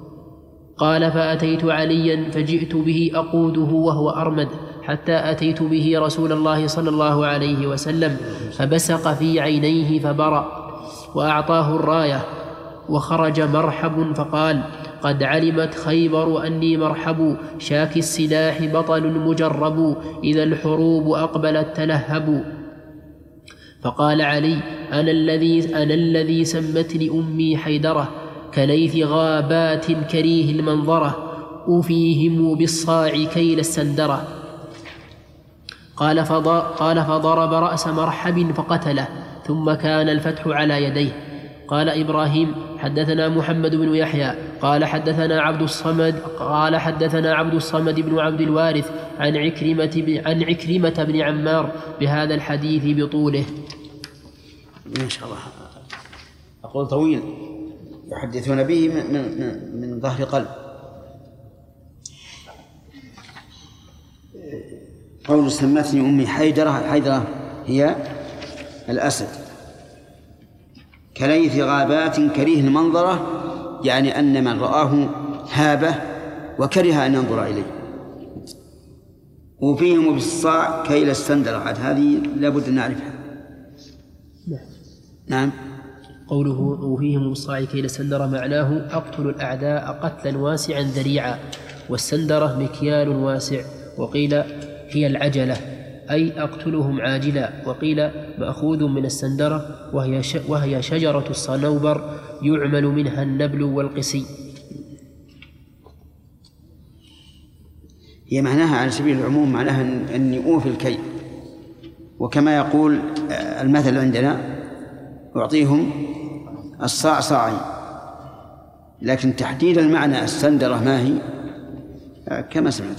[SPEAKER 1] قال فأتيت عليا فجئت به أقوده وهو أرمد، حتى أتيت به رسول الله صلى الله عليه وسلم، فبسق في عينيه فبرأ، وأعطاه الراية. وخرج مرحب فقال: قد علمت خيبر أني مرحب، شاك السلاح بطل مجرب، إذا الحروب أقبلت تلهب. فقال علي: أنا الذي, أنا الذي سمتني أمي حيدرة، كليث غابات كريه المنظرة، أوفيهم بالصاع كيل السندرة. قال, قال فضرب رأس مرحب فقتله، ثم كان الفتح على يديه. قال إبراهيم: حدثنا محمد بن يحيى قال حدثنا عبد الصمد قال حدثنا عبد الصمد بن عبد الوارث عن عكرمة عن عكرمة بن عمار بهذا الحديث بطوله.
[SPEAKER 2] ما شاء الله، أقول طويل، يحدثون به من, من, من ظهر قلب. قول سمتني أمي حيدرة، حيدرة هي الأسد، كليث غابات كريه المنظرة، يعني أن من رآه هابه وكره أن ينظر إليه. وفيهم بالصاع كيل السندرة، عاد هذه لابد أن نعرفها. نعم.
[SPEAKER 1] قوله وفيهم بالصاع كيل السندرة معناه أقتل الأعداء قتلا واسعا ذريعا، والسندرة مكيال واسع، وقيل هي العجلة أي أقتلهم عاجلا، وقيل مأخوذ من السندرة وهي, وهي شجرة الصنوبر يعمل منها النبل والقسي.
[SPEAKER 2] هي معناها على سبيل العموم، معناها أني أوفي الكي، وكما يقول المثل عندنا: أعطيهم الصاع صاعي، لكن تحديد المعنى السندرة ما هي كما سمعت.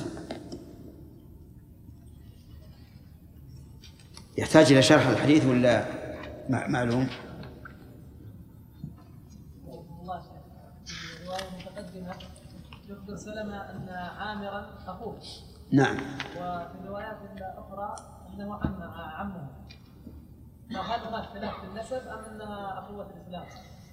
[SPEAKER 2] يحتاج إلى شرح الحديث ولا معلوم؟
[SPEAKER 3] يخبر سلمة أن عامرا أخوه.
[SPEAKER 2] نعم.
[SPEAKER 3] وفي الروايات الأخرى أنه عم عمه. فهل هناك اختلاف في النسب أم أنها أخوة الإسلام؟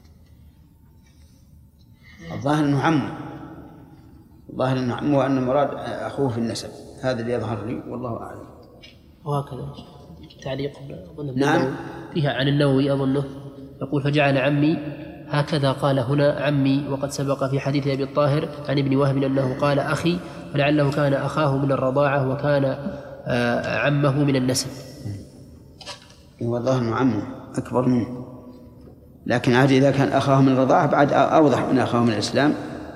[SPEAKER 2] الظاهر أنه عمه. الظاهر أنه عمه وأن المراد أخوه في النسب. هذا اللي يظهر لي والله أعلم.
[SPEAKER 1] وهكذا تعليق أظن
[SPEAKER 2] نعم
[SPEAKER 1] فيها عن النووي أظنه يقول فجعل عمي هكذا قال هنا عمي، وقد سبق في حديث أبي الطاهر عن ابن وهب أنه قال أخي، ولعله كان أخاه من الرضاعة وكان عمه من النسب.
[SPEAKER 2] والله أنه عمه أكبر منه، لكن عاد إذا كان أخاه من الرضاعة بعد أوضح من أخاه من الإسلام.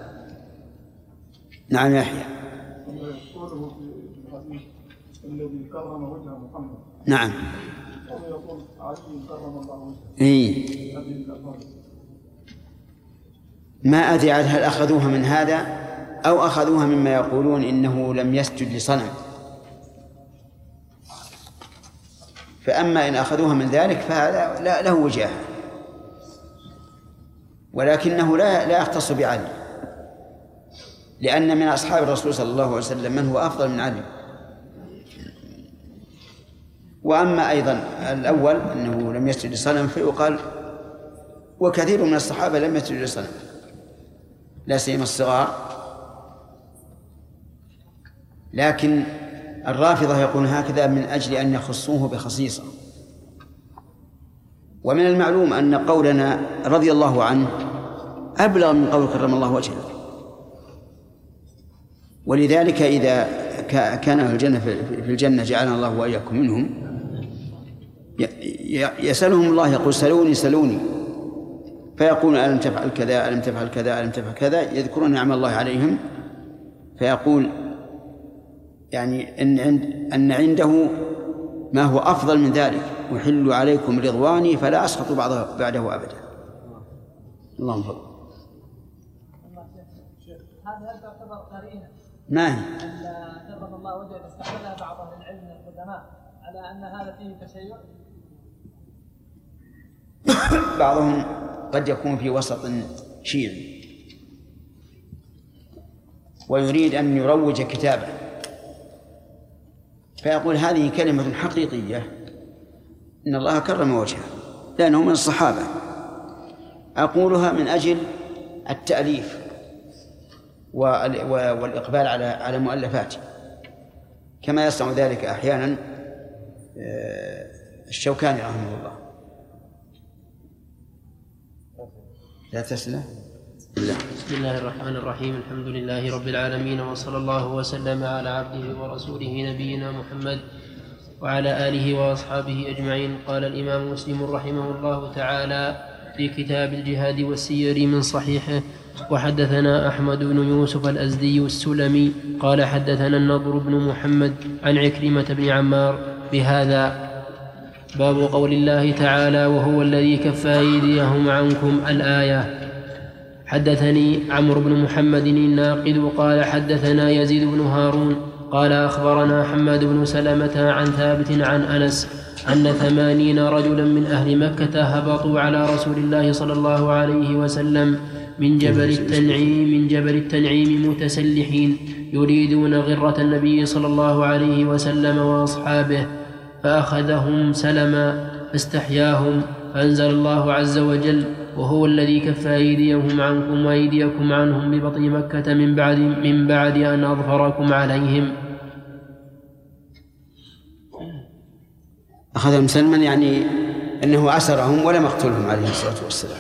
[SPEAKER 2] نعم يحيى.
[SPEAKER 5] الذي كرم وجه محمد.
[SPEAKER 2] نعم.
[SPEAKER 5] ويقول علي كرم الله وجهه.
[SPEAKER 2] إيه. ما أدري هل أخذوها من هذا أو أخذوها مما يقولون إنه لم يسجد لصنم، فأما إن أخذوها من ذلك فهذا لا له وجاه، ولكنه لا لا يختص بعلي، لأن من أصحاب الرسول صلى الله عليه وسلم من هو أفضل من علي. وأما أيضا الأول أنه لم يسجد لصنم فيقال وكثير من الصحابة لم يسجدوا لصنم، لا سيما الصغار. لكن الرافضة يقولون هكذا من أجل أن يخصوه بخصيصة. ومن المعلوم أن قولنا رضي الله عنه أبلغ من قول كرم الله وجهه، ولذلك إذا كان أهل الجنة في الجنة جعلنا الله وإياكم منهم يسألهم الله يقول سلوني سلوني، فيقول ألم تفعل كذا ألم تفعل كذا ألم تفعل كذا، يذكرون نعم الله عليهم، فيقول يعني إن, عند أن عنده ما هو أفضل من ذلك، أحل عليكم رضواني فلا أسخط بعضه بعده أبدا. اللهم فضل.
[SPEAKER 3] هذا تعتبر قرينة
[SPEAKER 2] ما هي؟
[SPEAKER 3] أن كرم الله وجهه استحملها بعض أهل العلم من القدماء على أن هذا فيه تشيع.
[SPEAKER 2] بعضهم قد يكون في وسط شيعي ويريد أن يروج كتابه، فيقول هذه كلمة حقيقية إن الله كرم وجهه لأنه من الصحابة، أقولها من أجل التأليف والإقبال على على مؤلفاته، كما يصنع ذلك أحيانا الشوكاني رحمه الله. لا تسلم.
[SPEAKER 1] بسم الله الرحمن الرحيم، الحمد لله رب العالمين، وصلى الله وسلم على عبده ورسوله نبينا محمد وعلى آله وأصحابه أجمعين. قال الإمام مسلم رحمه الله تعالى في كتاب الجهاد والسير من صحيحه: وحدثنا أحمد بن يوسف الأزدي السلمي قال حدثنا النضر بن محمد عن عكرمة بن عمار بهذا. باب قول الله تعالى: وهو الذي كف أيديهم عنكم، الآية. حدثني عمرو بن محمد الناقد قال حدثنا يزيد بن هارون قال أخبرنا حماد بن سلمة عن ثابت عن أنس أن ثمانين رجلا من أهل مكة هبطوا على رسول الله صلى الله عليه وسلم من جبل التنعيم من جبل التنعيم متسلحين يريدون غرة النبي صلى الله عليه وسلم وأصحابه، فأخذهم سلما فاستحياهم، فأنزل الله عز وجل: وهو الذي كف أيديهم عنكم وأيديكم عنهم ببطن مكة من بعد من بعد أن أظفركم عليهم.
[SPEAKER 2] أخذهم سلما يعني أنه أسرهم ولم يقتلهم عليه الصلاة والسلام.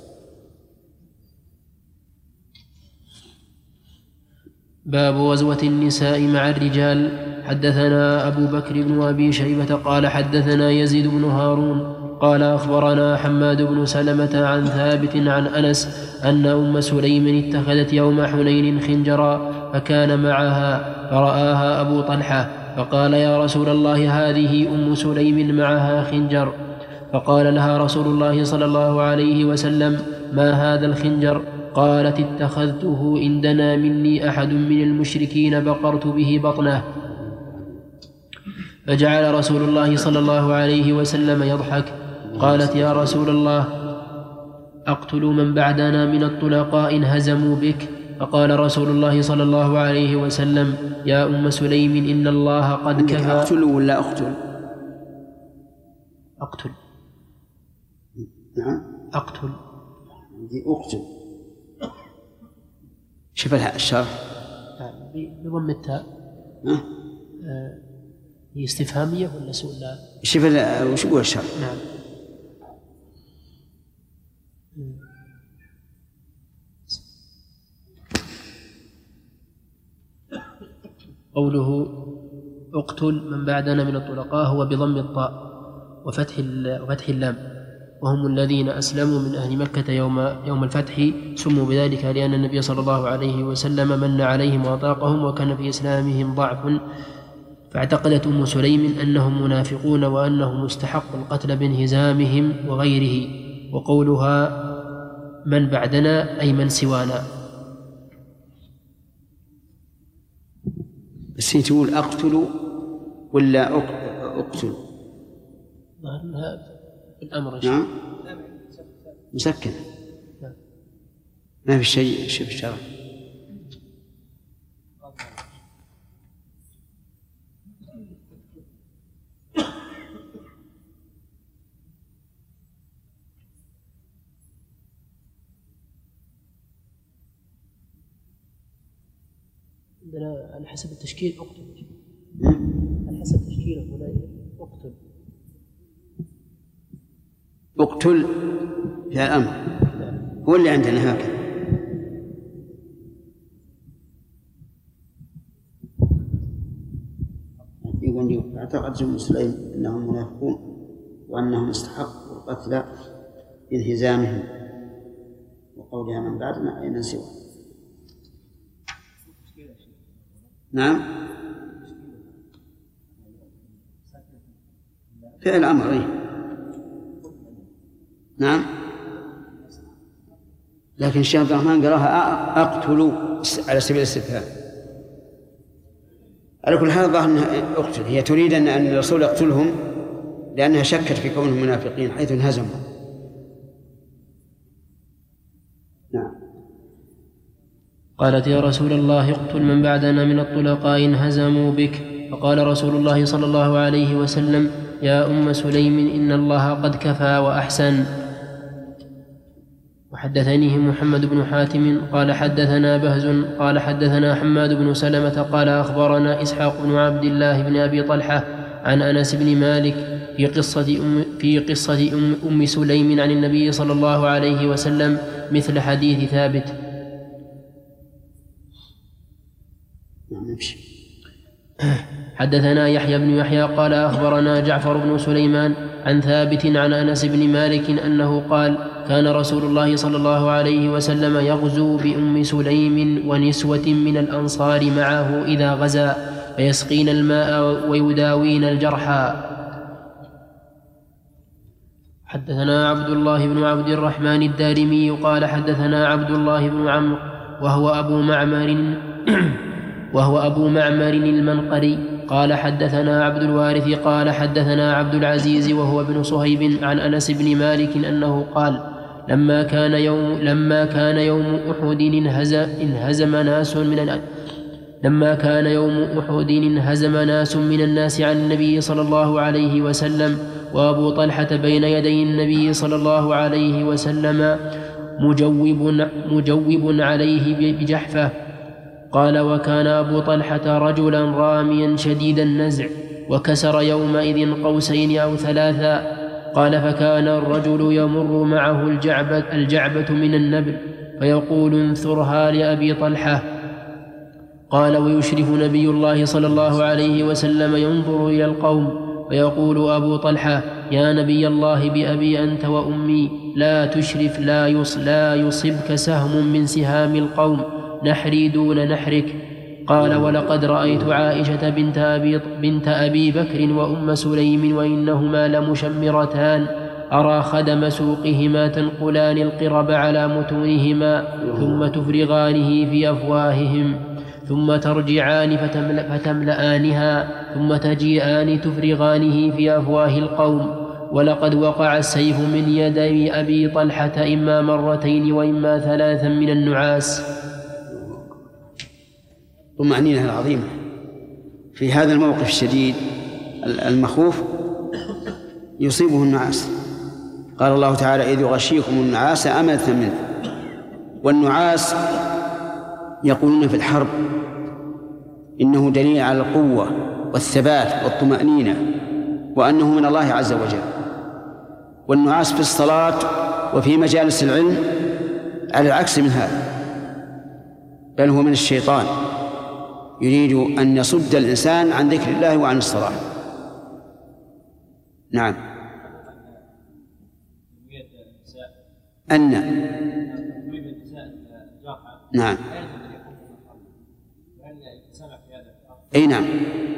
[SPEAKER 1] باب غزوة النساء مع الرجال. حدثنا أبو بكر بن أبي شيبة قال حدثنا يزيد بن هارون قال أخبرنا حماد بن سلمة عن ثابت عن أنس أن أم سليم اتخذت يوم حنين خنجرا فكان معها، فرآها أبو طلحة فقال: يا رسول الله، هذه أم سليم معها خنجر. فقال لها رسول الله صلى الله عليه وسلم: ما هذا الخنجر؟ قالت: اتخذته إن دنا مني أحد من المشركين بقرت به بطنه. فجعل رسول الله صلى الله عليه وسلم يضحك. قالت: يا رسول الله، أقتل من بعدنا من الطلقاء إن هزموا بك؟ فقال رسول الله صلى الله عليه وسلم يا أم سليم إن الله قد كفى.
[SPEAKER 2] أقتل ولا أقتل؟
[SPEAKER 1] أقتل.
[SPEAKER 2] نعم
[SPEAKER 1] أقتل.
[SPEAKER 2] أقتل. شوف الشرح
[SPEAKER 1] بضم التاء. آه هي استفهامية ولا سؤال؟
[SPEAKER 2] شوف وش يقول الشرح.
[SPEAKER 1] نعم. قوله اقتل من بعدنا من الطلقاء هو بضم الطاء وفتح وفتح اللام، وهم الذين أسلموا من أهل مكة يوم يوم الفتح، سموا بذلك لأن النبي صلى الله عليه وسلم من عليهم وأطاقهم وكان في إسلامهم ضعف، فاعتقدت أم سليم أنهم منافقون وأنهم مستحق القتل بانهزامهم وغيره. وقولها من بعدنا أي من سوانا.
[SPEAKER 2] بس تقول أقتل ولا أقتل؟
[SPEAKER 1] الأمر
[SPEAKER 2] نعم مسكن ما في شيء شيء في الشرع.
[SPEAKER 1] عندنا على حسب التشكيل اقتل، على حسب تشكيله هنا اقتل.
[SPEAKER 2] اقتل في الأمر هو اللي عندنا هكذا. يقول اعتقد أم سليم أنهم منافقون وأنهم استحقوا القتل بانهزامهم، وقولها من بعدنا أي من سوى. نعم فعل أمر إيه؟ نعم لكن الشيخ عبد الرحمن قراها أقتل على سبيل الاستفهام. على كل حال ظاهر أنها أقتل، هي تريد أن الرسول يقتلهم لأنها شكت في كونهم منافقين حيث انهزموا. نعم.
[SPEAKER 1] قالت يا رسول الله اقتل من بعدنا من الطلقاء انهزموا بك، فقال رسول الله صلى الله عليه وسلم يا أم سليم إن الله قد كفى وأحسن. وحدثنيه محمد بن حاتم قال حدثنا بهز قال حدثنا حماد بن سلمة قال أخبرنا إسحاق بن عبد الله بن أبي طلحة عن أنس بن مالك في قصة أم, في قصة أم, أم سليم عن النبي صلى الله عليه وسلم مثل حديث ثابت. حدثنا يحيى بن يحيى قال أخبرنا جعفر بن سليمان عن ثابت عن أنس بن مالك أنه قال كان رسول الله صلى الله عليه وسلم يغزو بأم سليم ونسوة من الأنصار معه إذا غزا فيسقين الماء ويداوين الجرحى. حدثنا عبد الله بن عبد الرحمن الدارمي قال حدثنا عبد الله بن عمرو وهو أبو معمر وهو أبو معمر المنقري قال حدثنا عبد الوارث قال حدثنا عبد العزيز وهو ابن صهيب عن أنس بن مالك أنه قال لما كان يوم لما كان يوم أحد انهزم, انهزم ناس من لما كان يوم أحد انهزم ناس من الناس عن النبي صلى الله عليه وسلم وأبو طلحة بين يدي النبي صلى الله عليه وسلم مجوب, مجوب عليه بجحفة. قال وكان أبو طلحة رجلا راميا شديد النزع وكسر يومئذ قوسين أو ثلاثا. قال فكان الرجل يمر معه الجعبة, الجعبة من النبل فيقول انثرها لأبي طلحة. قال ويشرف نبي الله صلى الله عليه وسلم ينظر إلى القوم فيقول أبو طلحة يا نبي الله بأبي أنت وأمي لا تشرف لا, يص لا يصبك سهم من سهام القوم نحري دون نحرك. قال ولقد رأيت عائشة بنت أبي, بنت أبي بكر وأم سليم وإنهما لمشمرتان أرى خدم سوقهما تنقلان القرب على متونهما ثم تفرغانه في أفواههم ثم ترجعان فتملأ فتملآنها ثم تجيئان تفرغانه في أفواه القوم. ولقد وقع السيف من يدي أبي طلحة إما مرتين وإما ثلاثا من النعاس.
[SPEAKER 2] الطمأنينة العظيمة في هذا الموقف الشديد المخوف يصيبه النعاس. قال الله تعالى: إذ يغشيكم النعاس أمنة منه. والنعاس يقولون في الحرب إنه دليل على القوة والثبات والطمأنينة وأنه من الله عز وجل. والنعاس في الصلاة وفي مجالس العلم على العكس من هذا، بل هو من الشيطان يريد أن يصد الإنسان عن ذكر الله وعن الصلاة. نعم. أن نعم أي نعم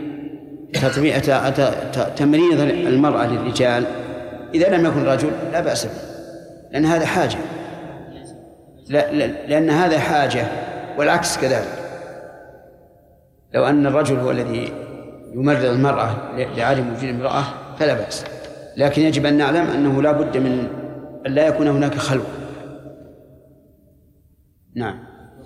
[SPEAKER 2] تمريض المرأة للرجال إذا لم يكن رجل لا بأس به، لأن هذا حاجة، لا لأن هذا حاجة، والعكس كذلك. لو أن الرجل هو الذي يمرض المرأة لعدم وجود المرأة فلا بأس، لكن يجب أن نعلم أنه لا بد من أن لا يكون هناك خلوة. نعم.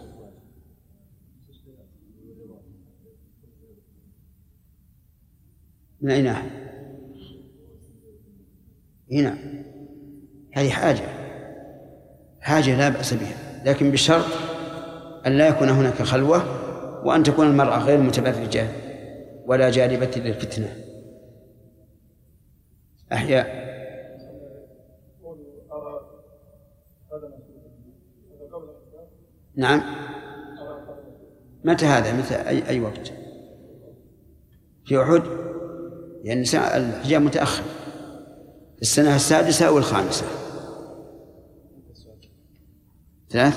[SPEAKER 2] من أي ناحية؟ هنا هذه حاجة حاجة لا بأس بها، لكن بشرط أن لا يكون هناك خلوة، وأن تكون المرأة غير متبرجة ولا جالبة للفتنة. أحياء. نعم. متى هذا؟ متى أي, أي وقت؟ في أحد؟ يعني الحجاب متأخر، السنة السادسة أو الخامسة. ثلاث.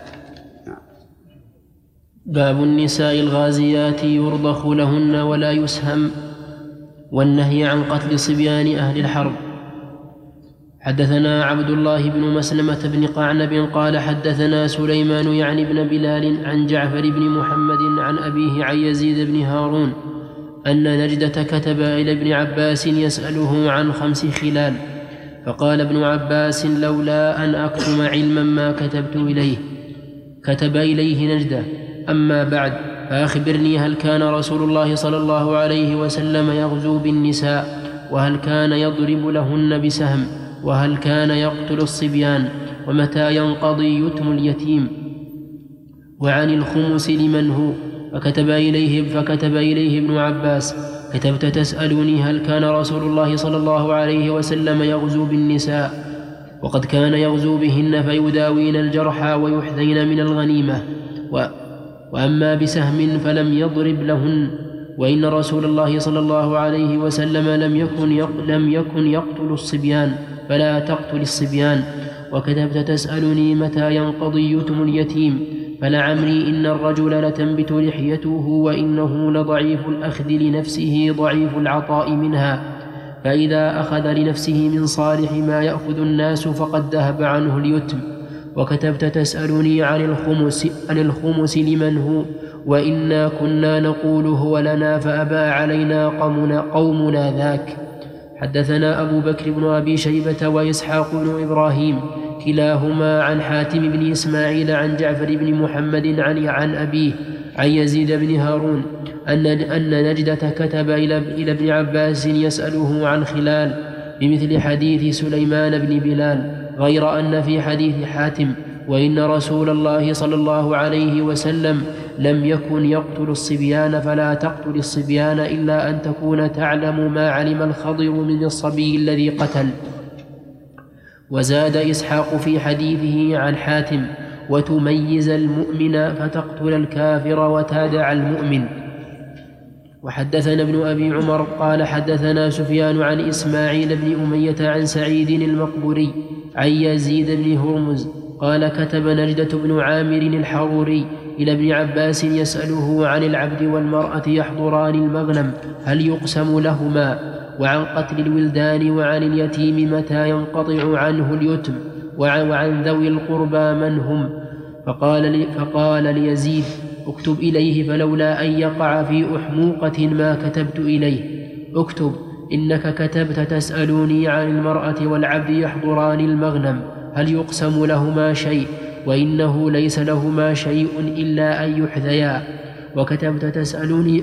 [SPEAKER 1] باب النساء الغازيات يرضخ لهن ولا يسهم، والنهي عن قتل صبيان أهل الحرب. حدثنا عبد الله بن مسلمة بن قعنب قال حدثنا سليمان يعني بن بلال عن جعفر بن محمد عن أبيه عن يزيد بن هارون أن نجدة كتب إلى ابن عباس يسأله عن خمس خلال، فقال ابن عباس: لولا أن أكتم علما ما كتبت إليه. كتب إليه نجدة: أما بعد فأخبرني، هل كان رسول الله صلى الله عليه وسلم يغزو بالنساء؟ وهل كان يضرب لهن بسهم؟ وهل كان يقتل الصبيان؟ ومتى ينقضي يتم اليتيم؟ وعن الخمس لمن هو؟ فكتب إليه, فكتب إليه ابن عباس: كتبت تسألني هل كان رسول الله صلى الله عليه وسلم يغزو بالنساء؟ وقد كان يغزو بهن فيداوين الجرحى ويحذين من الغنيمة، و وأما بسهم فلم يضرب لهن. وإن رسول الله صلى الله عليه وسلم لم يكن, يق... لم يكن يقتل الصبيان، فلا تقتل الصبيان. وكتبت تسألني متى ينقضي يتم اليتيم؟ فلعمري إن الرجل لتنبت لحيته وإنه لضعيف الأخذ لنفسه ضعيف العطاء منها، فإذا أخذ لنفسه من صالح ما يأخذ الناس فقد ذهب عنه اليتم. وكتبت تسألني عن الخمس, عن الخمس لمن هو؟ وإنا كنا نقول هو لنا فأبى علينا قومنا, قومنا ذاك. حدثنا أبو بكر بن أبي شيبة وإسحاق بن إبراهيم كلاهما عن حاتم بن إسماعيل عن جعفر بن محمد عن, عن أبيه عن يزيد بن هارون أن, أن نجدة كتب إلى, إلى ابن عباس يسأله عن خلال بمثل حديث سليمان بن بلال، غير أن في حديث حاتم: وإن رسول الله صلى الله عليه وسلم لم يكن يقتل الصبيان فلا تقتل الصبيان إلا أن تكون تعلم ما علم الخضر من الصبي الذي قتل. وزاد إسحاق في حديثه عن حاتم: وتميز المؤمن فتقتل الكافر وتادع المؤمن. وحدثنا ابن أبي عمر قال حدثنا سفيان عن إسماعيل بن أمية عن سعيد المقبوري عن يزيد بن هرمز قال كتب نجدة بن عامر الحروري إلى ابن عباس يسأله عن العبد والمرأة يحضران المغنم هل يقسم لهما، وعن قتل الولدان، وعن اليتيم متى ينقطع عنه اليتم، وعن ذوي القربى من هم. فقال, لي فقال ليزيد: اكتب إليه، فلولا أن يقع في أحموقة ما كتبت إليه. اكتب: إنك كتبت تسألوني عن المرأة والعبد يحضران المغنم هل يقسم لهما شيء، وإنه ليس لهما شيء إلا أن يحذيا. وكتبت تسألني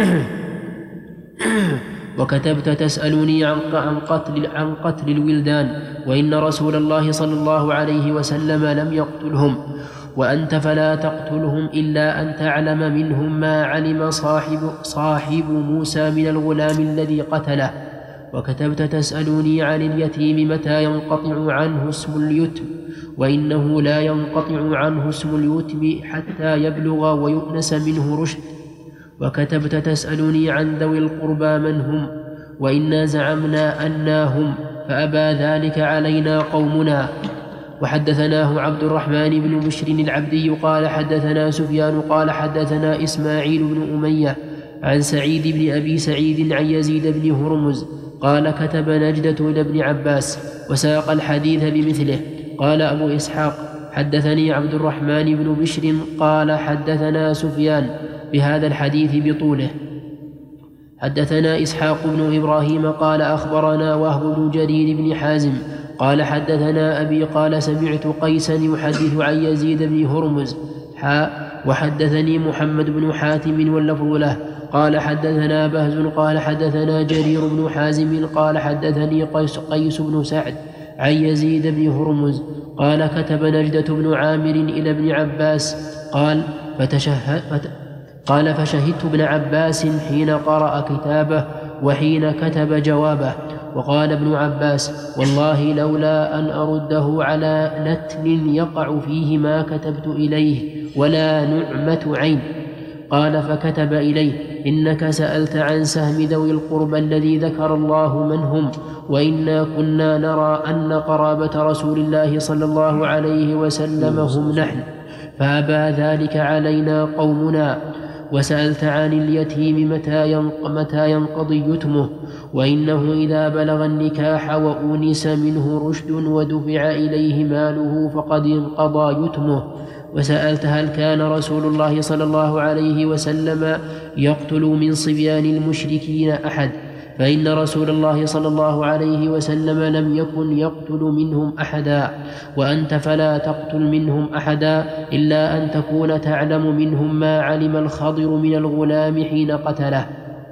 [SPEAKER 1] وكتبت تسألني عن قتل, عن قتل الولدان، وإن رسول الله صلى الله عليه وسلم لم يقتلهم، وأنت فلا تقتلهم إلا أن تعلم منهم ما علم صاحب, صاحب موسى من الغلام الذي قتله. وكتبت تسألني عن اليتيم متى ينقطع عنه اسم اليتم، وإنه لا ينقطع عنه اسم اليتم حتى يبلغ ويؤنس منه رشد. وكتبت تسألني عن ذوي القربى من هم، وإنا زعمنا أناهم فأبى ذلك علينا قومنا. وحدثناه عبد الرحمن بن بشر العبدي قال حدثنا سفيان قال حدثنا إسماعيل بن أمية عن سعيد بن أبي سعيد عن يزيد بن هرمز قال كتب نجدة إلى ابن عباس وساق الحديث بمثله. قال أبو إسحاق حدثني عبد الرحمن بن بشر قال حدثنا سفيان بهذا الحديث بطوله. حدثنا إسحاق بن إبراهيم قال أخبرنا وهب بن جرير بن حازم قال حدثنا أبي قال سمعت قيسا يحدث عن يزيد بن هرمز حاء وحدثني محمد بن حاتم واللفظ له قال حدثنا بهز قال حدثنا جرير بن حازم قال حدثني قيس, قيس بن سعد عن يزيد بن هرمز قال كتب نجدة بن عامر إلى ابن عباس قال فتشهد فت قال فشهدت ابن عباس حين قرأ كتابه وحين كتب جوابه. وقال ابن عباس والله لولا أن أرده على نتن يقع فيه ما كتبت إليه ولا نعمة عين. قال فكتب إليه إنك سألت عن سهم ذوي القربى الذي ذكر الله من هم، وإنا كنا نرى أن قرابة رسول الله صلى الله عليه وسلم هم نحن، فأبى ذلك علينا قومنا. وسألت عن اليتيم متى ينقضي يتمه، وإنه إذا بلغ النكاح وأونس منه رشد ودفع إليه ماله فقد انقضى يتمه. وسألت هل كان رسول الله صلى الله عليه وسلم يقتل من صبيان المشركين أحد، فإن رسول الله صلى الله عليه وسلم لم يكن يقتل منهم أحدا، وأنت فلا تقتل منهم أحدا إلا أن تكون تعلم منهم ما علم الخضر من الغلام حين قتله.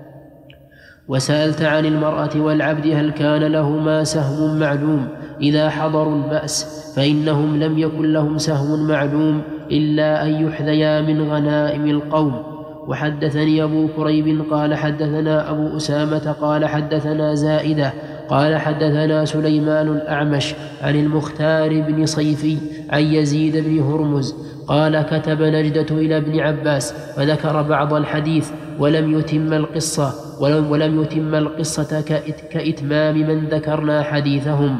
[SPEAKER 1] وسألت عن المرأة والعبد هل كان لهما سهم معلوم إذا حضروا البأس، فإنهم لم يكن لهم سهم معلوم إلا أن يحذيا من غنائم القوم. وحدثني أبو كريب قال حدثنا أبو أسامة قال حدثنا زائدة قال حدثنا سليمان الأعمش عن المختار بن صيفي عن يزيد بن هرمز قال كتب نجدة إلى ابن عباس فذكر بعض الحديث ولم يتم القصة ولم, ولم يتم القصة كإتمام من ذكرنا حديثهم.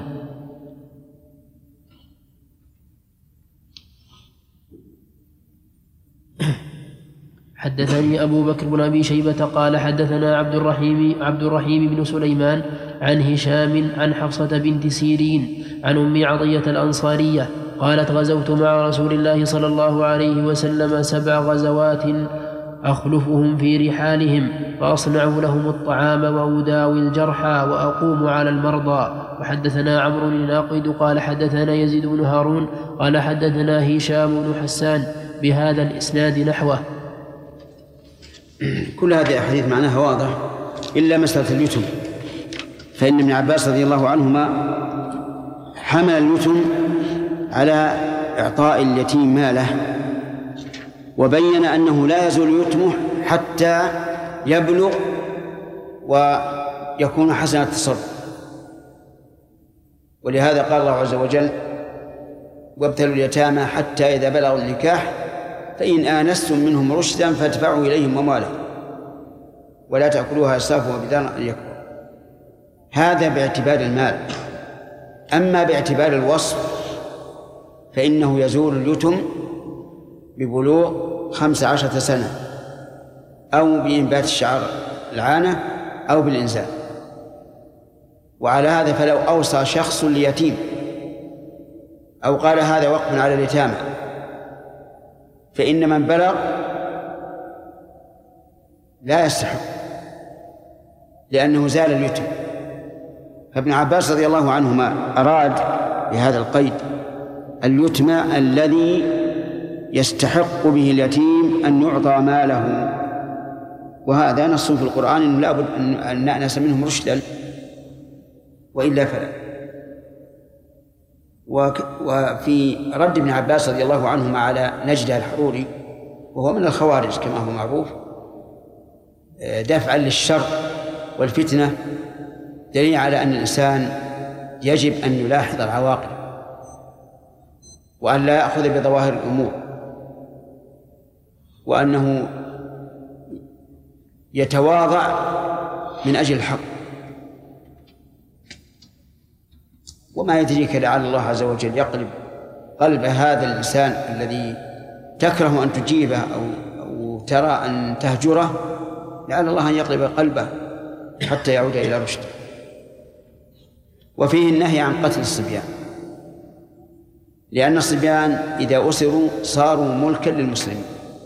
[SPEAKER 1] حدثني أبو بكر بن أبي شيبة قال حدثنا عبد الرحيم, عبد الرحيم بن سليمان عن هشام عن حفصة بنت سيرين عن أم عطية الأنصارية قالت غزوت مع رسول الله صلى الله عليه وسلم سبع غزوات أخلفهم في رحالهم فأصنع لهم الطعام وأداوي الجرحى وأقوم على المرضى. وحدثنا عمرو الناقد قال حدثنا يزيد بن هارون قال حدثنا هشام بن حسان بهذا الإسناد نحوه.
[SPEAKER 2] كل هذه الأحاديث معناها واضح إلا مسألة اليتم، فإن ابن عباس رضي الله عنهما حمل اليتم على إعطاء اليتيم ماله، وبين أنه لا يزول يتمه حتى يبلغ ويكون حسن التصرف. ولهذا قال الله عز وجل وابتلوا اليتامى حتى إذا بلغوا النكاح فإن آنستم منهم رشدا فادفعوا إليهم أموالهم ولا تأكلوها إسرافا وبدارا أن يكبروا. هذا باعتبار المال. أما باعتبار الوصف فإنه يزول اليتم ببلوغ خمس عشرة سنة أو بإنبات الشعر العانة أو بالإنزال. وعلى هذا فلو أوصى شخص ليتيم أو قال هذا وقف على اليتامى فإن من بلغ لا يستحق لأنه زال اليتم. فابن عباس رضي الله عنهما أراد بهذا القيد اليتم الذي يستحق به اليتيم أن يعطى ماله، وهذا نص في القرآن أنه لا بد أن نأنس منهم رشدا وإلا فلا. وفي رد ابن عباس رضي الله عنهما على نجده الحروري وهو من الخوارج كما هو معروف دافعا للشر والفتنة، دليل على أن الإنسان يجب أن يلاحظ العواقب وأن لا يأخذ بظواهر الأمور، وأنه يتواضع من أجل الحق. وما يدريك لعل الله عز وجل يقلب قلب هذا الإنسان الذي تكره أن تجيبه أو, أو ترى أن تهجره، لعل الله أن يقلب قلبه حتى يعود إلى رشده. وفيه النهي عن قتل الصبيان، لأن الصبيان إذا أسروا صاروا ملكا للمسلمين،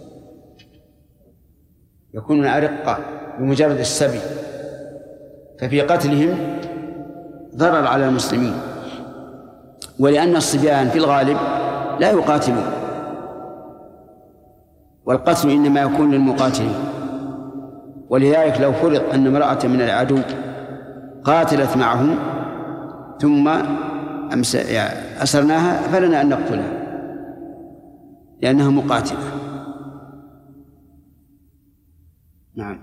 [SPEAKER 2] يكونون أرقة بمجرد السبي، ففي قتلهم ضرر على المسلمين. ولأن الصبيان في الغالب لا يقاتلون، والقتل إنما يكون للمقاتلين. ولذلك لو فرض أن امرأة من العدو قاتلت معهم ثم أسرناها فلنا أن نقتلها لأنها مقاتلة. نعم.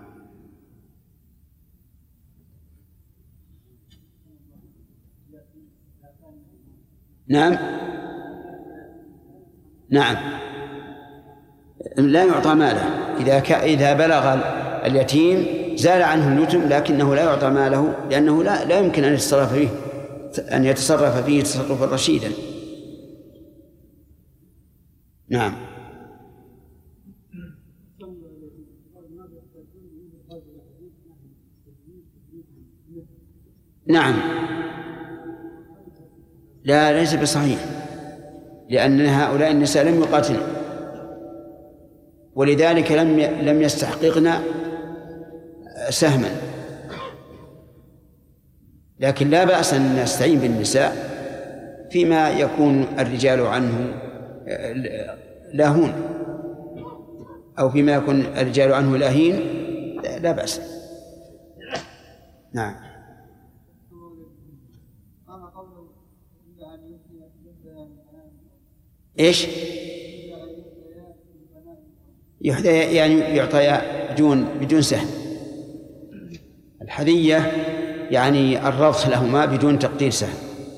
[SPEAKER 2] نعم نعم لا يعطى ماله إذا إذا بلغ اليتيم زال عنه اليتم، لكنه لا يعطى ماله لأنه لا لا يمكن أن يتصرف فيه أن يتصرف فيه تصرفا رشيدا. نعم. نعم لا ليس بصحيح، لأن هؤلاء النساء لم يقاتلوا ولذلك لم لم يستحققن سهما، لكن لا بأس أن نستعين بالنساء فيما يكون الرجال عنه لاهون أو فيما يكون الرجال عنه لاهين لا بأس. نعم. إيش؟ يحدى يعني يعطى بدون بدون سهم. الحذية يعني الرضخ لهما بدون تقدير سهم.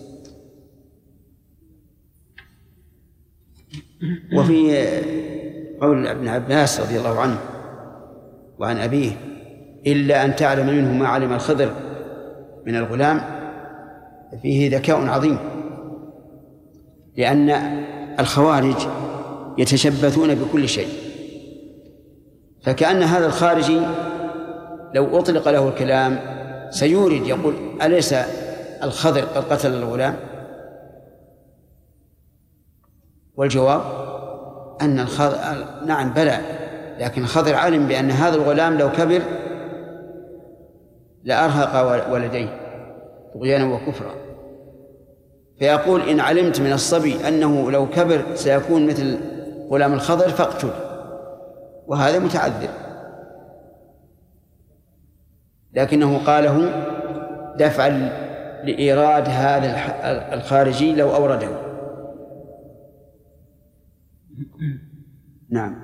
[SPEAKER 2] وفي قول ابن عباس رضي الله عنه وعن أبيه إلا أن تعلم منه ما علم الخضر من الغلام، فيه ذكاء عظيم، لأن الخوارج يتشبثون بكل شيء، فكأن هذا الخارجي لو أطلق له الكلام سيورد يقول أليس الخضر قد قتل الغلام؟ والجواب أن الخضر نعم بلى، لكن الخضر علم بأن هذا الغلام لو كبر لأرهق ولديه طغيانا وكفرا، فيقول إن علمت من الصبي أنه لو كبر سيكون مثل غلام الخضر فاقتل، وهذا متعذر، لكنه قاله دفعا لإيراد هذا الخارجي لو أورده. نعم.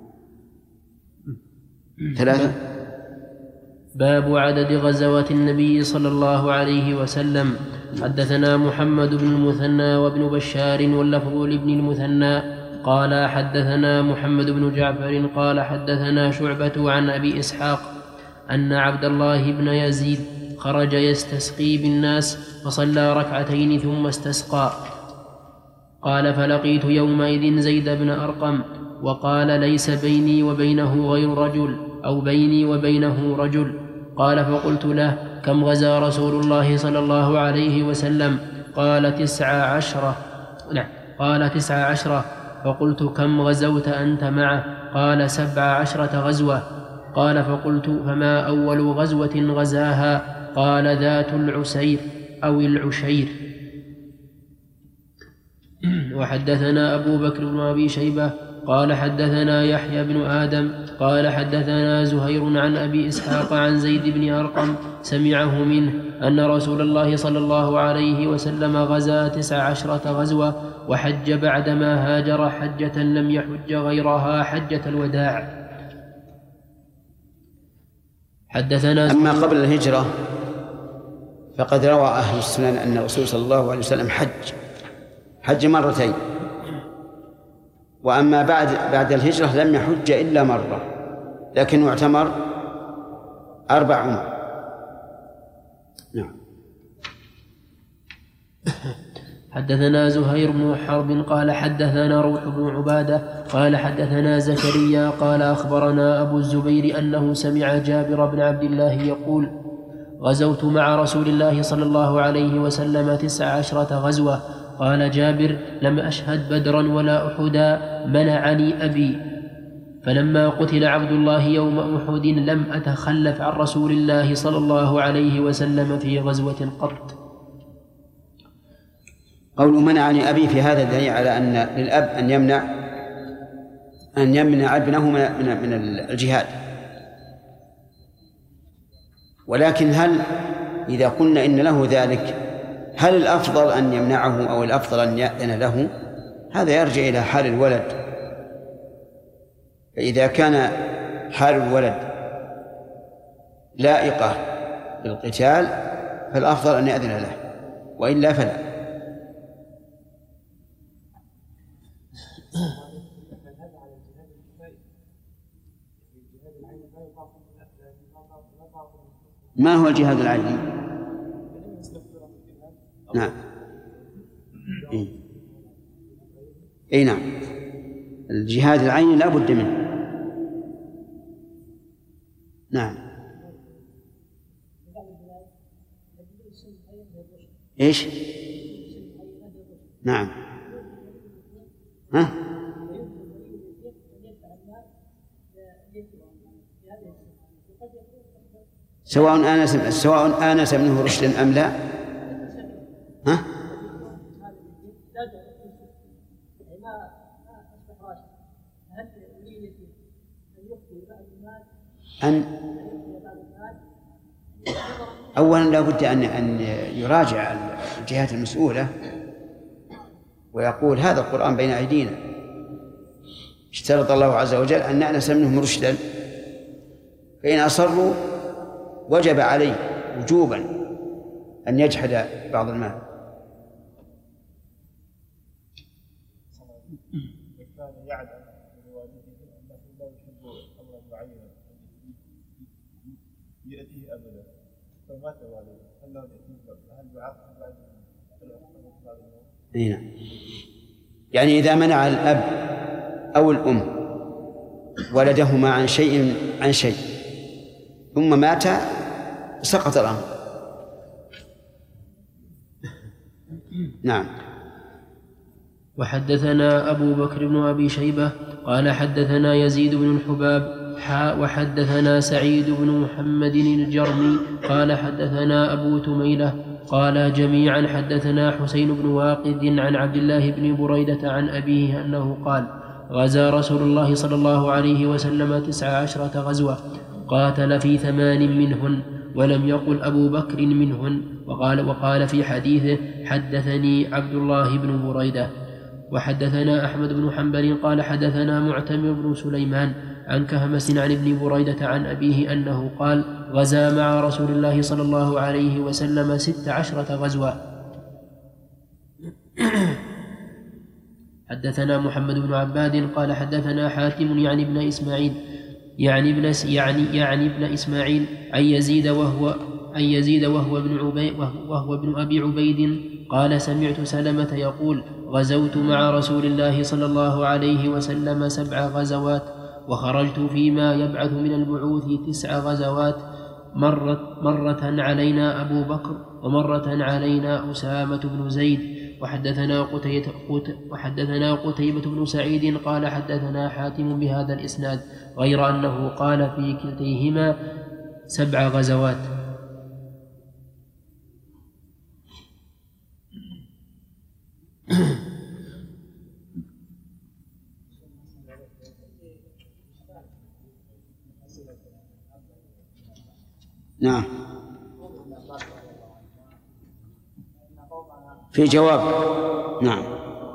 [SPEAKER 2] ثلاثة.
[SPEAKER 1] باب عدد غزوات النبي صلى الله عليه وسلم. حدثنا محمد بن المثنى وابن بشار واللفظ لابن المثنى قال حدثنا محمد بن جعفر قال حدثنا شعبة عن أبي إسحاق أن عبد الله بن يزيد خرج يستسقي بالناس فصلى ركعتين ثم استسقى. قال فلقيت يومئذ زيد بن أرقم وقال ليس بيني وبينه غير رجل أو بيني وبينه رجل. قال فقلت له كم غزا رسول الله صلى الله عليه وسلم؟ قال تسع عشرة لا قال تسع عشرة. فقلت كم غزوت أنت معه؟ قال سبع عشرة غزوة. قال فقلت فما أول غزوة غزاها؟ قال ذات العسير أو العشير. وحدثنا أبو بكر بن أبي شيبة قال حدثنا يحيى بن آدم قال حدثنا زهير عن أبي إسحاق عن زيد بن أرقم سمعه منه أن رسول الله صلى الله عليه وسلم غزا تسع عشرة غزوة وحج بعدما هاجر حجة لم يحج غيرها حجة الوداع. حدثنا
[SPEAKER 2] أما قبل الهجرة فقد روى أهل السنن أن الرسول صلى الله عليه وسلم حج حج مرتين، وأما بعد بعد الهجرة لم يحج إلا مرة، لكن اعتمر أربع عمر. نعم.
[SPEAKER 1] حدثنا زهير بن حرب قال حدثنا روح بن عبادة قال حدثنا زكريا قال أخبرنا أبو الزبير أنه سمع جابر بن عبد الله يقول غزوت مع رسول الله صلى الله عليه وسلم تسع عشرة غزوة. قال جابر لم أشهد بدرا ولا أحدا منعني أبي، فلما قتل عبد الله يوم أحد لم أتخلف عن رسول الله صلى الله عليه وسلم في غزوة قط.
[SPEAKER 2] قول منعني أبي في هذا دليل على أن للأب أن يمنع أن يمنع ابنه من من الجهاد. ولكن هل إذا قلنا إن له ذلك هل الأفضل أن يمنعه أو الأفضل أن يأذن له؟ هذا يرجع إلى حال الولد. فإذا كان حال الولد لائقة بالقتال فالأفضل أن يأذن له، وإلا فلا. ما هو الجهاد العيني؟ نعم. إيه؟ إيه نعم، الجهاد العيني لا بد منه. نعم. إيش؟ نعم. ها؟ سواء آنس سواء آنس منه رشد أم لا. ها؟ أن أولا لا بد أن أن يراجع الجهات المسؤولة ويقول هذا القرآن بين أيدينا، اشترط الله عز وجل أن نأنس منهم رشدا، فإن أصروا وجب عليه وجوبا أن يجحد بعض المال.
[SPEAKER 7] كان يعلم من والده أنه لا يحب أمرا معينا يأتيه أبدا فمات والده، هل له هل يعاقب بعد
[SPEAKER 2] الموت؟ يعني إذا منع الأب أو الأم ولدهما عن شيء عن شيء ثم مات سقط الأمر. نعم.
[SPEAKER 1] وحدثنا أبو بكر بن أبي شيبة قال حدثنا يزيد بن الحباب حاء وحدثنا سعيد بن محمد الجرمي قال حدثنا أبو تميلة قال جميعا حدثنا حسين بن واقد عن عبد الله بن بريدة عن أبيه أنه قال غزا رسول الله صلى الله عليه وسلم تسع عشرة غزوة قاتل في ثمان منهن ولم يقل أبو بكر منهن. وقال, وقال في حديثه حدثني عبد الله بن بريدة. وحدثنا أحمد بن حنبل قال حدثنا معتمر بن سليمان عن كهمس عن ابن بريدة عن أبيه أنه قال غزا مع رسول الله صلى الله عليه وسلم ست عشرة غزوة. حدثنا محمد بن عباد قال حدثنا حاتم يعني ابن إسماعيل يعني ابن يعني يعني ابن إسماعيل عن يزيد وهو عن يزيد وهو ابن عبيد وهو ابن أبي عبيد قال سمعت سلمة يقول غزوت مع رسول الله صلى الله عليه وسلم سبع غزوات وخرجت فيما يبعث من البعوث تسع غزوات مرة, مرة علينا أبو بكر ومرة علينا أسامة بن زيد. وحدثنا قتيبة, وحدثنا قتيبة بن سعيد قال حدثنا حاتم بهذا الإسناد غير أنه قال في كلتيهما سبع غزوات.
[SPEAKER 2] نعم في جواب. نعم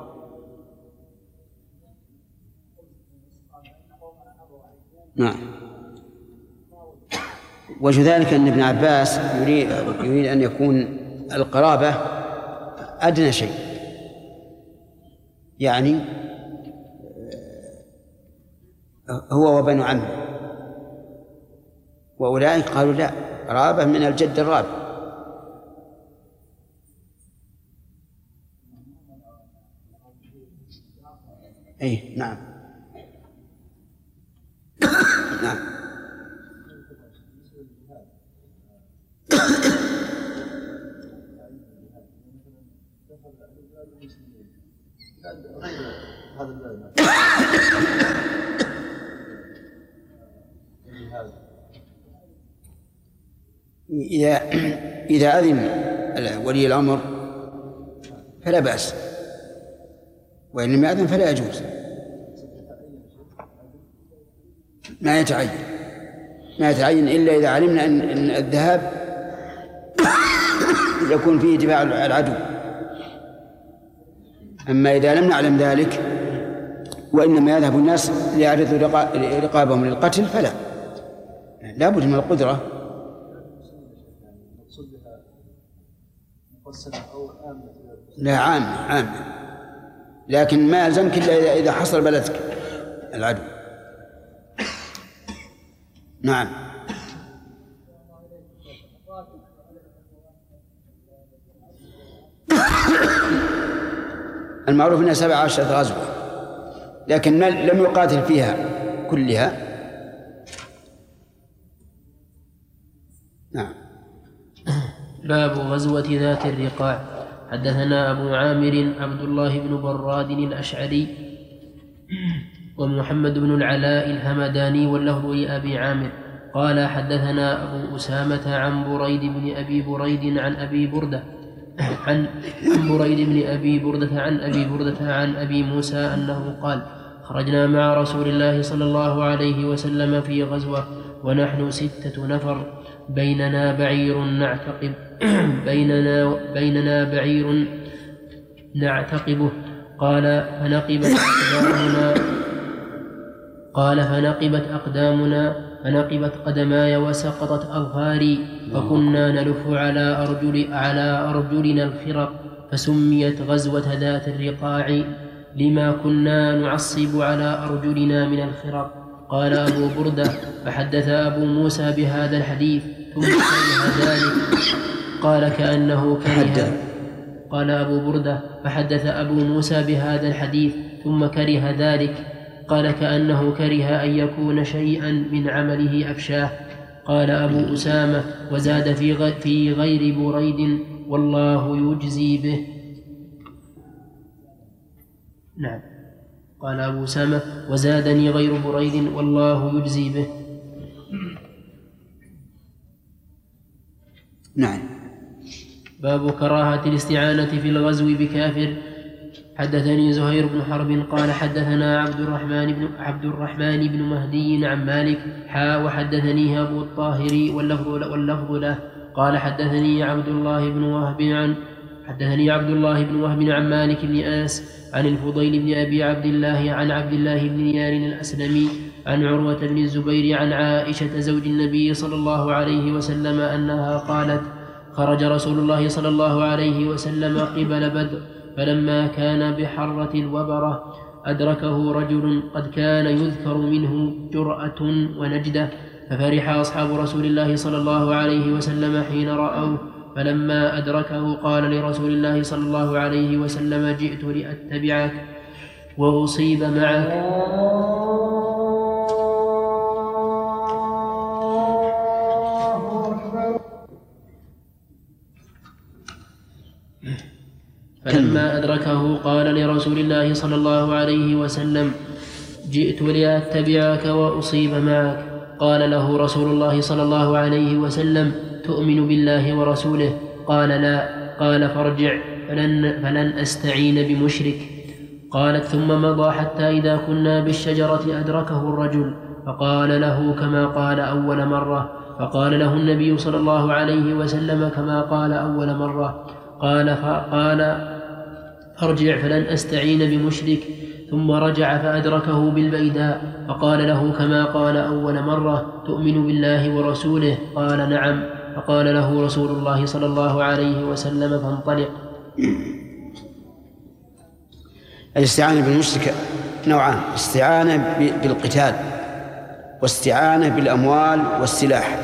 [SPEAKER 2] نعم وجه ذلك أن ابن عباس يريد, يريد أن يكون القرابة أدنى شيء، يعني هو وبنو عمه، وأولئك قالوا لا، قرابة من الجد الرابع. أي نعم نعم إذا إذا أذن ولي الأمر فلا بأس، وإن لم يأذن فلا يجوز. ما يتعين ما يتعين إلا إذا علمنا أن الذهاب يكون فيه دفاع العدو. أما إذا لم نعلم ذلك وإنما يذهب الناس ليعرضوا رقابهم للقتل فلا، لا بد من القدرة. لا عام عام لكن ما يلزمك إلا إذا حصل بلدك العدو. نعم المعروف أنها سبع عشرة غزوة، لكن لم يقاتل فيها كلها. نعم.
[SPEAKER 1] باب غزوة ذات الرقاع. حدثنا أبو عامر عبد الله بن براد الأشعري ومحمد بن العلاء الهمداني واللفظ لأبي عامر قال حدثنا أبو أسامة عن بريد بن أبي بريد عن أبي بردة عن بريد بن أبي بردة عن أبي بردة عن أبي موسى أنه قال خرجنا مع رسول الله صلى الله عليه وسلم في غزوة ونحن ستة نفر بيننا بعير نعتقب بيننا بيننا بعير نعتقبه قال فنقبت أقدامنا قال فنقبت أقدامنا فنقبت قدماي وسقطت أظهاري فكنا نلف على أرجل على أرجلنا الخرق فسميت غزوة ذات الرقاع لما كنا نعصب على أرجلنا من الخرق. قال أبو بردة فحدث أبو موسى بهذا الحديث ثم كره ذلك قال كأنه كره قال أبو بردة فحدث أبو موسى بهذا الحديث ثم كره ذلك قال كأنه كره أن يكون شيئا من عمله أفشاه. قال أبو أسامة وزاد في في غير بريد والله يجزي به. نعم قال أبو أسامة وزادني غير بريد والله يجزي به.
[SPEAKER 2] نعم.
[SPEAKER 1] باب كراهة الاستعانة في الغزو بكافر. حدثني زهير بن حرب قال حدثنا عبد الرحمن بن عبد الرحمن بن مهدي عن مالك حا وحدثني أبو الطاهر واللفظ واللفظ له قال حدثني عبد الله بن وهب عن حدثني عبد الله بن وهب عن مالك بن أنس عن الفضيل بن أبي عبد الله عن عبد الله بن نيار الأسلمي عن عروة بن الزبير عن عائشة زوج النبي صلى الله عليه وسلم أنها قالت خرج رسول الله صلى الله عليه وسلم قبل بدر فلما كان بحرة الوبرة أدركه رجل قد كان يذكر منه جرأة ونجدة ففرح أصحاب رسول الله صلى الله عليه وسلم حين رأوه فلما أدركه قال لرسول الله صلى الله عليه وسلم جئت لأتبعك وأصيب معك فلما أدركه قال لرسول الله صلى الله عليه وسلم جئت لأتبعك وأصيب معك قال له رسول الله صلى الله عليه وسلم تؤمن بالله ورسوله قال لا قال فارجع فلن, فلن أستعين بمشرك. قالت ثم مضى حتى إذا كنا بالشجرة أدركه الرجل فقال له كما قال أول مرة. فقال له النبي صلى الله عليه وسلم كما قال أول مرة. قال فقال فارجع فلن أستعين بمشرك. ثم رجع فأدركه بالبيداء فقال له كما قال أول مرة: تؤمن بالله ورسوله؟ قال: نعم. فقال له رسول الله صلى الله عليه وسلم: فانطلق.
[SPEAKER 2] الاستعانة بالمشرك نوعان: استعانة بالقتال واستعانة بالأموال والسلاح.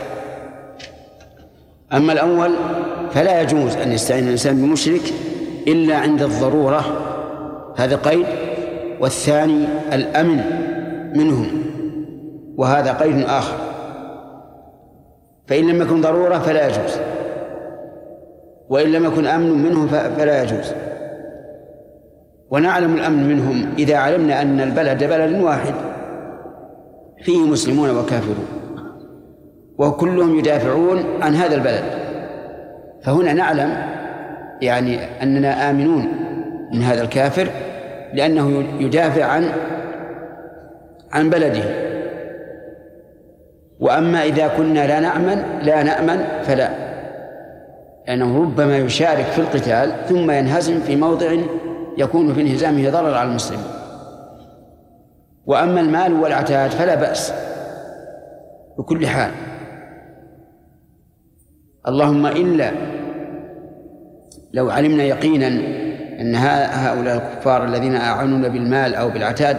[SPEAKER 2] أما الأول فلا يجوز أن يستعين الإنسان بمشرك إلا عند الضرورة، هذا قيد. والثاني الأمن منهم، وهذا قيد آخر. فإن لم يكن ضرورة فلا يجوز، وإن لم يكن أمن منه فلا يجوز. ونعلم الأمن منهم إذا علمنا أن البلد بلد واحد فيه مسلمون وكافرون وكلهم يدافعون عن هذا البلد، فهنا نعلم يعني أننا آمنون من هذا الكافر لأنه يدافع عن عن بلده. وأما إذا كنا لا نأمن لا نأمن فلا، لأنه ربما يشارك في القتال ثم ينهزم في موضع يكون في انهزامه ضرر على المسلمين. وأما المال والعتاد فلا بأس بكل حال، اللهم إلا لو علمنا يقينا أن هؤلاء الكفار الذين أعانون بالمال أو بالعتاد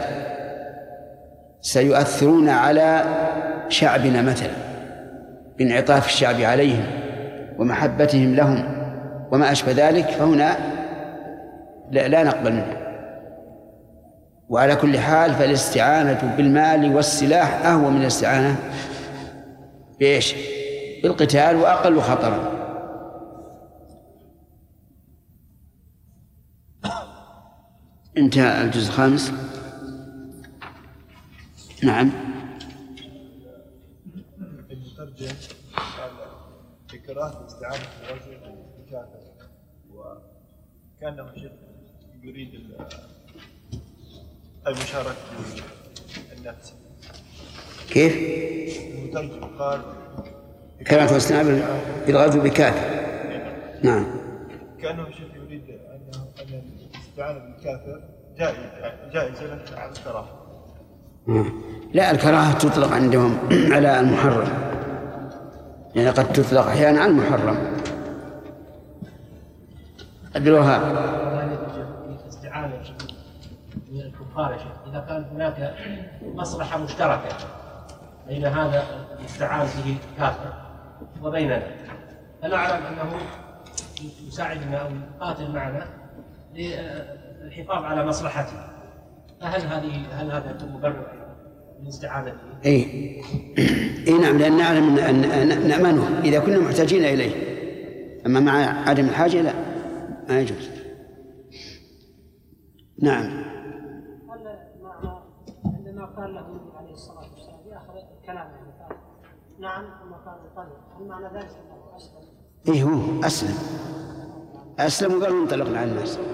[SPEAKER 2] سيؤثرون على شعبنا مثلا بانعطاف الشعب عليهم ومحبتهم لهم وما أشبه ذلك، فهنا لا نقبل منه. وعلى كل حال فالاستعانة بالمال والسلاح أهون من الاستعانة بإيش؟ بالقتال، وأقل خطرا. انتهى الجزء الخامس. نعم.
[SPEAKER 9] المترجم قال في كراهة الاستعانة بالرجل بكافر، وكان يريد المشاركة بالنفس.
[SPEAKER 2] كيف؟
[SPEAKER 9] المترجم قال
[SPEAKER 2] كراهة الاستعانة بالغزو بكافر. نعم.
[SPEAKER 9] كأنه الشيخ يريد أنه أن الاستعانة بالكافر جائز جائزة على الكراهة.
[SPEAKER 2] لا، الكراهة تطلق عندهم على المحرم، يعني قد تطلق أحيانا على المحرم. أدلوها
[SPEAKER 6] الاستعانة من الكفار يا شيخ إذا كان هناك مصلحة مشتركة بين هذا الاستعانة به كافر وبيننا، فنعلم أنه يساعدنا أو يقاتل معنا للحفاظ على مصلحته، فهل هذه هل هذا يكون مبرر للاستعانة به؟
[SPEAKER 2] إيه إيه نعم، لأن نعلم أن نأمنه إذا كنا محتاجين إليه، أما مع عدم الحاجة لا، ما يجوز. نعم.
[SPEAKER 3] عندما قال له عليه الصلاة والسلام في آخر الكلام يعني قال نعم ثم قال انطلق، هل معنى ذلك أنه أسلم؟
[SPEAKER 2] إيه هو أسلم أسلم وقال انطلقنا على الناس.